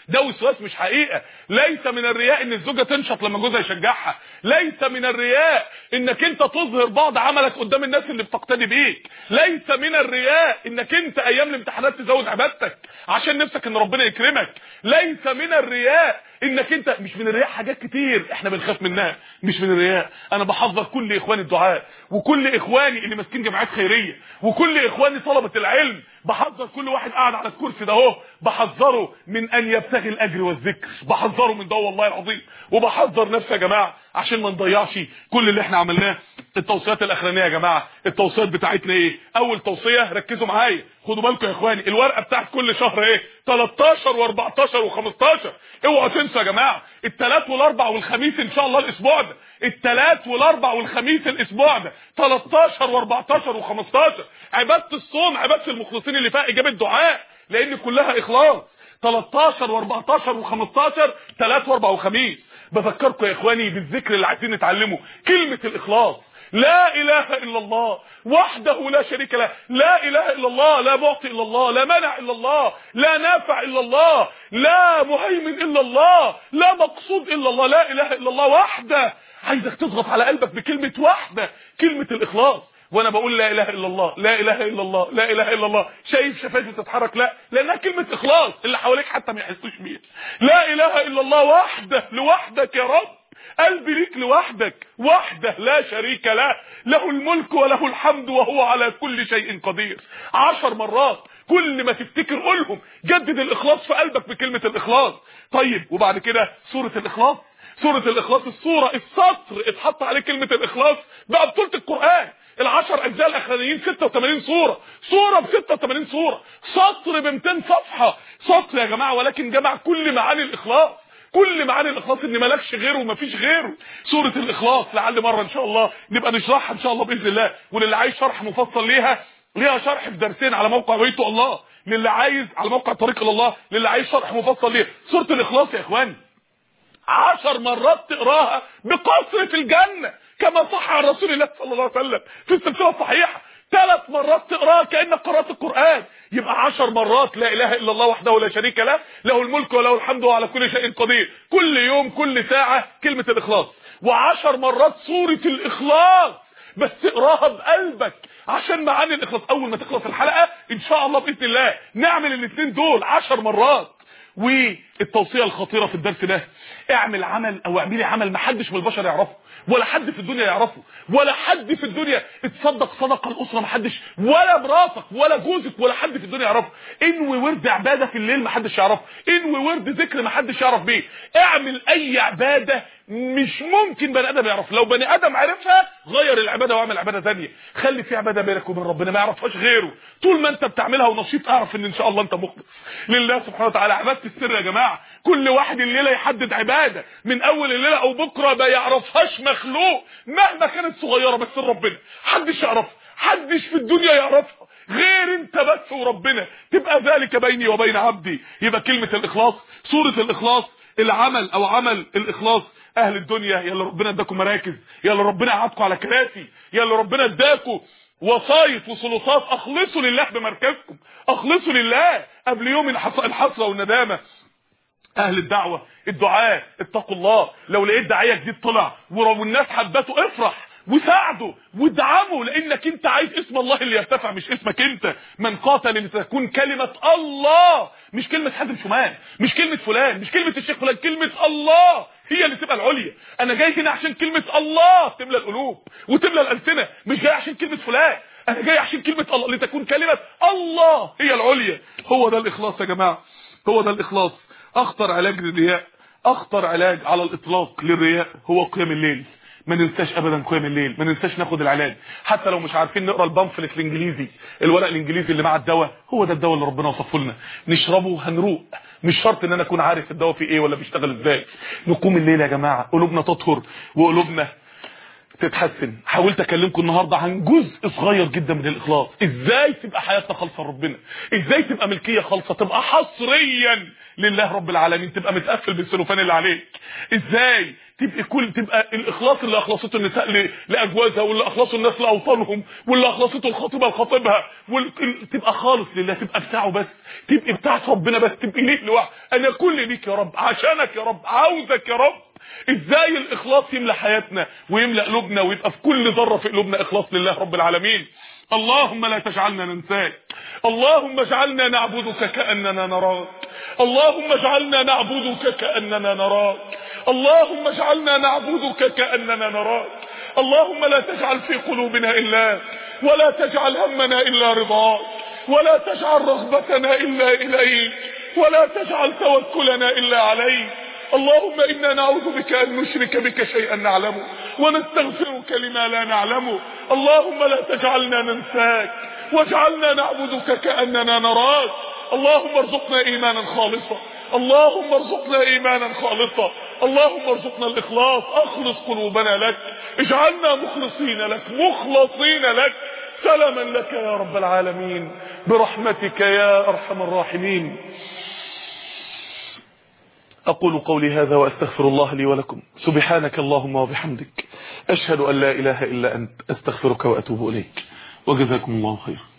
ده وسواس مش حقيقه. ليس من الرياء ان الزوجه تنشط لما جوزها يشجعها، ليس من الرياء انك انت تظهر بعض عملك قدام الناس اللي بتقتدي بيك، ليس من الرياء انك انت ايام الامتحانات تزود عبادتك عشان نفسك ان ربنا يكرمك، ليس من الرياء انك انت، مش من الرياء حاجات كتير احنا بنخاف منها، مش من الرياء. انا بحذر كل اخواني الدعاء وكل اخواني اللي ماسكين جمعيات خيريه وكل اخواني طلبه العلم، بحذر كل واحد قاعد على الكرسي ده اهو، بحذره من ان يبتغي الاجر والذكر، بحذره من ده والله العظيم، وبحذر نفسي يا جماعه عشان ما نضيعش كل اللي احنا عملناه. التوصيات الاخرانيه يا جماعه، التوصيات بتاعتنا ايه؟ اول توصيه ركزوا معايا، خدوا بالكم يا اخواني، الورقه بتاعت كل شهر ايه؟ 13 و14 و15. اوعوا تنسوا يا جماعه الثلاث والاربع والخميس ان شاء الله الاسبوع ده، الثلاث والاربع والخميس الاسبوع ده 13 و14 و15. عباده الصوم عباده المخلصين اللي فيها اجابه دعاء لان كلها اخلاص. 13 و14 و15 ثلاث واربع وخميس. بفكركم يا اخواني بالذكر اللي عايزين نتعلمه، كلمه الاخلاص، لا اله الا الله وحده لا شريك له، لا اله الا الله، لا معطي الا الله، لا منع الا الله، لا نافع الا الله، لا مهيمن الا الله، لا مقصود الا الله، لا اله الا الله وحده. عايزك تضغط على قلبك بكلمه وحده، كلمه الاخلاص. وانا بقول لا اله الا الله، لا اله الا الله، لا اله الا الله، شايف شفايفي تتحرك؟ لا، لانها كلمه اخلاص اللي حواليك حتى ما يحسوش بيها. لا اله الا الله وحده، لوحدك يا رب، قلبي ليك لوحدك، وحده لا شريك له، له الملك وله الحمد وهو على كل شيء قدير. 10 مرات كل ما تفتكر قولهم، جدد الاخلاص في قلبك بكلمه الاخلاص. طيب وبعد كده سوره الاخلاص، سوره الاخلاص السطر اتحط عليه كلمه الاخلاص بقى بطوله القران. ال10 اجزاء الاخرانيين 86 سوره، سوره ب 86 سوره، سطر ب 200 صفحه، سطر يا جماعه ولكن جمع كل معاني الاخلاص، كل معاني الاخلاص ان مالكش غيره ومفيش غيره. سوره الاخلاص لعل مره ان شاء الله نبقى نشرحها ان شاء الله باذن الله، وللي عايز شرح مفصل ليها شرح في درسين على موقع بيت الله، للي عايز على موقع طريق الى الله، للي عايز شرح مفصل ليها. سوره الاخلاص يا اخواني 10 مرات تقراها بقصر في الجنه كما صح عن رسول الله صلى الله عليه وسلم في السلسله الصحيحه. 3 مرات تقراها كانك قرات القران، يبقى 10 مرات لا اله الا الله وحده لا شريك له، له الملك وله الحمد وعلى كل شيء قدير، كل يوم كل ساعه كلمه الاخلاص. و10 مرات سوره الاخلاص بس تقراها بقلبك عشان معاني الاخلاص. اول ما تخلص الحلقه ان شاء الله باذن الله نعمل الاثنين دول 10 مرات. والتوصيه الخطيره في الدرس ده، اعمل عمل او اعملي عمل ما حدش من البشر يعرفه ولا حد في الدنيا يعرفه ولا حد في الدنيا. اتصدق صدقه الاسره ما حدش، ولا مراتك ولا جوزك ولا حد في الدنيا يعرفه. انوي ورد عباده في الليل ما حدش يعرفه، انوي ورد ذكر ما حدش يعرف بيه، اعمل اي عباده مش ممكن بني ادم يعرف. لو بني ادم عرفها غير العباده واعمل عباده ثانيه، خلي في عباده بينك وبين ربنا ما يعرفهاش غيره. طول ما انت بتعملها ونشيط اعرف ان شاء الله انت مخلص لله سبحانه وتعالى. عباده السر يا جماعه، كل واحد الليله يحدد عباده من اول الليله او بكره ما يعرفهاش مخلوق مهما كانت صغيره، بس ربنا محدش يعرفها، محدش في الدنيا يعرفها غير انت بس وربنا، تبقى ذلك بيني وبين عبدي. يبقى كلمه الاخلاص، سوره الاخلاص، العمل او عمل الاخلاص. اهل الدنيا يلا ربنا اداكم مراكز، يلا ربنا قعدكم على كراسي، يلا ربنا اداكم وصايف وسلطات، اخلصوا لله بمركزكم، اخلصوا لله قبل يوم الحسره والندامه. اهل الدعوه الدعاء اتقوا الله، لو لقيت داعيه جديد طلع والناس حبته افرح وساعده وادعمه، لانك انت عايز اسم الله اللي يرتفع مش اسمك انت. من قاتل لتكون كلمه الله، مش كلمه حازم شمال، مش كلمه فلان، مش كلمه الشيخ فلان، كلمه الله هي اللي تبقى العليا. انا جاي هنا عشان كلمه الله تملى القلوب وتملى الالسنه، مش جاي عشان كلمه فلان، انا جاي عشان كلمه الله، لتكون كلمه الله هي العليا. هو ده الاخلاص يا جماعه، هو ده الاخلاص. اخطر علاج للرياء، اخطر علاج على الاطلاق للرياء هو قيام الليل. ما ننساش ابدا قيام الليل، ما ننساش ناخد العلاج، حتى لو مش عارفين نقرا البامفلت الانجليزي، الورق الانجليزي اللي مع الدواء، هو ده الدواء اللي ربنا وصفه لنا، نشربه هنروق. مش شرط ان انا اكون عارف الدواء فيه ايه ولا بيشتغل ازاي. نقوم الليل يا جماعه قلوبنا تطهر وقلوبنا تتحسن. حاولت اكلمكم النهارده عن جزء صغير جدا من الاخلاص، ازاي تبقى حياتنا خالصه لربنا، ازاي تبقى ملكيه خالصه، تبقى حصريا لله رب العالمين، تبقى متقفل بالسلوفان اللي عليك، ازاي تبقى الاخلاص اللي اخلصته النساء لاجوازها، واللي اخلصوا الناس لاوطانهم، واللي اخلصته الخطيبه لخطيبها، تبقى خالص لله، تبقى بتاعه بس، تبقى بتاعت ربنا بس، تبقى ليك لوحدك. انا كل ليك يا رب، عشانك يا رب، عاوزك يا رب. ازاي الاخلاص يملى حياتنا ويملى قلوبنا، ويبقى في كل ذره في قلوبنا اخلاص لله رب العالمين. اللهم لا تجعلنا ننساك، اللهم اجعلنا نعبدك كأننا نراك، اللهم اجعلنا نعبدك كأننا نراك، اللهم اجعلنا نعبدك كأننا نراك. اللهم لا تجعل في قلوبنا إلا، ولا تجعل همنا إلا رضاك، ولا تجعل رغبتنا إلا إليك، ولا تجعل توكلنا إلا عليك. اللهم إنا نعوذ بك أن نشرك بك شيئا نعلمه ونستغفرك لما لا نعلمه. اللهم لا تجعلنا ننساك، واجعلنا نعبدك كأننا نراك. اللهم ارزقنا إيمانا خالصا، اللهم ارزقنا إيمانا خالصا، اللهم ارزقنا الإخلاص. أخلص قلوبنا لك، اجعلنا مخلصين لك، مخلصين لك، سلاما لك يا رب العالمين، برحمتك يا أرحم الراحمين. أقول قولي هذا وأستغفر الله لي ولكم. سبحانك اللهم وبحمدك، أشهد أن لا إله إلا أنت، أستغفرك وأتوب إليك، وجزاكم الله خيرا.